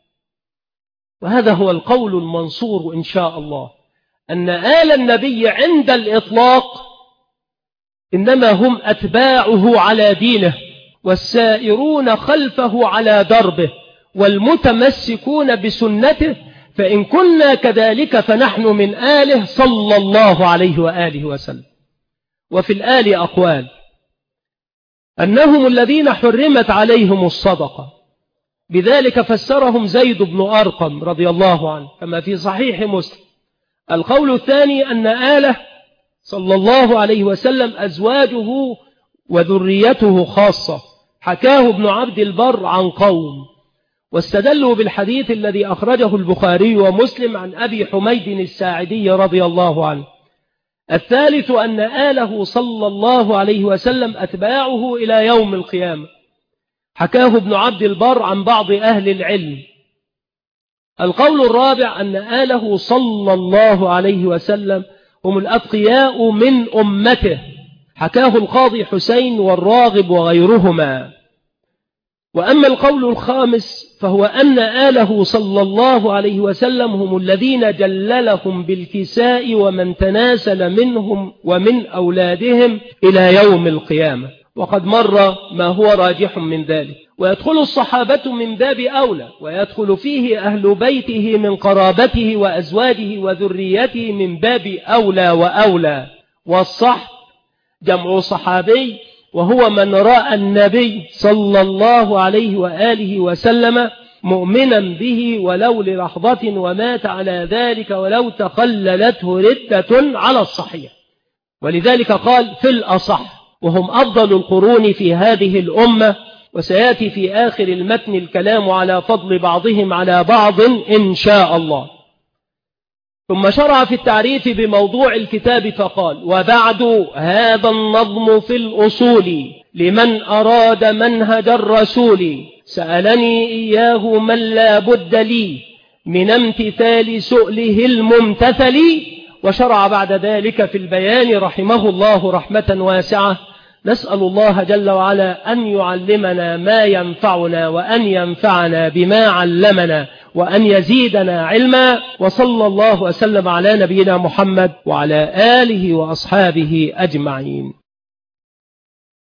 وهذا هو القول المنصور إن شاء الله، أن آل النبي عند الإطلاق إنما هم أتباعه على دينه، والسائرون خلفه على دربه، والمتمسكون بسنته. فإن كنا كذلك فنحن من آله صلى الله عليه وآله وسلم. وفي الآل أقوال: أنهم الذين حرمت عليهم الصدقة، بذلك فسرهم زيد بن أرقم رضي الله عنه كما في صحيح مسلم. القول الثاني أن آله صلى الله عليه وسلم أزواجه وذريته خاصة، حكاه ابن عبد البر عن قوم، واستدلوا بالحديث الذي أخرجه البخاري ومسلم عن أبي حميد الساعدي رضي الله عنه. الثالث أن آله صلى الله عليه وسلم أتباعه إلى يوم القيامة، حكاه ابن عبد البر عن بعض أهل العلم. القول الرابع أن آله صلى الله عليه وسلم هم الأتقياء من أمته، حكاه القاضي حسين والراغب وغيرهما. وأما القول الخامس فهو أن آله صلى الله عليه وسلم هم الذين جللهم بالكساء ومن تناسل منهم ومن أولادهم إلى يوم القيامة، وقد مر ما هو راجح من ذلك. ويدخل الصحابة من باب أولى، ويدخل فيه أهل بيته من قرابته وأزواجه وذريته من باب أولى وأولى. والصح جمع صحابي، وهو من رأى النبي صلى الله عليه وآله وسلم مؤمنا به ولو للحظة ومات على ذلك ولو تخللته ردة على الصحيح. ولذلك قال في الأصح، وهم أفضل القرون في هذه الأمة. وسيأتي في آخر المتن الكلام على فضل بعضهم على بعض إن شاء الله. ثم شرع في التعريف بموضوع الكتاب فقال: وبعد هذا النظم في الأصول لمن أراد منهج الرسول، سألني إياه من لا بد لي من امتثال سؤله الممتثل. وشرع بعد ذلك في البيان رحمه الله رحمة واسعة. نسأل الله جل وعلا أن يعلمنا ما ينفعنا، وأن ينفعنا بما علمنا، وأن يزيدنا علما. وصلى الله وسلم على نبينا محمد وعلى آله وأصحابه أجمعين.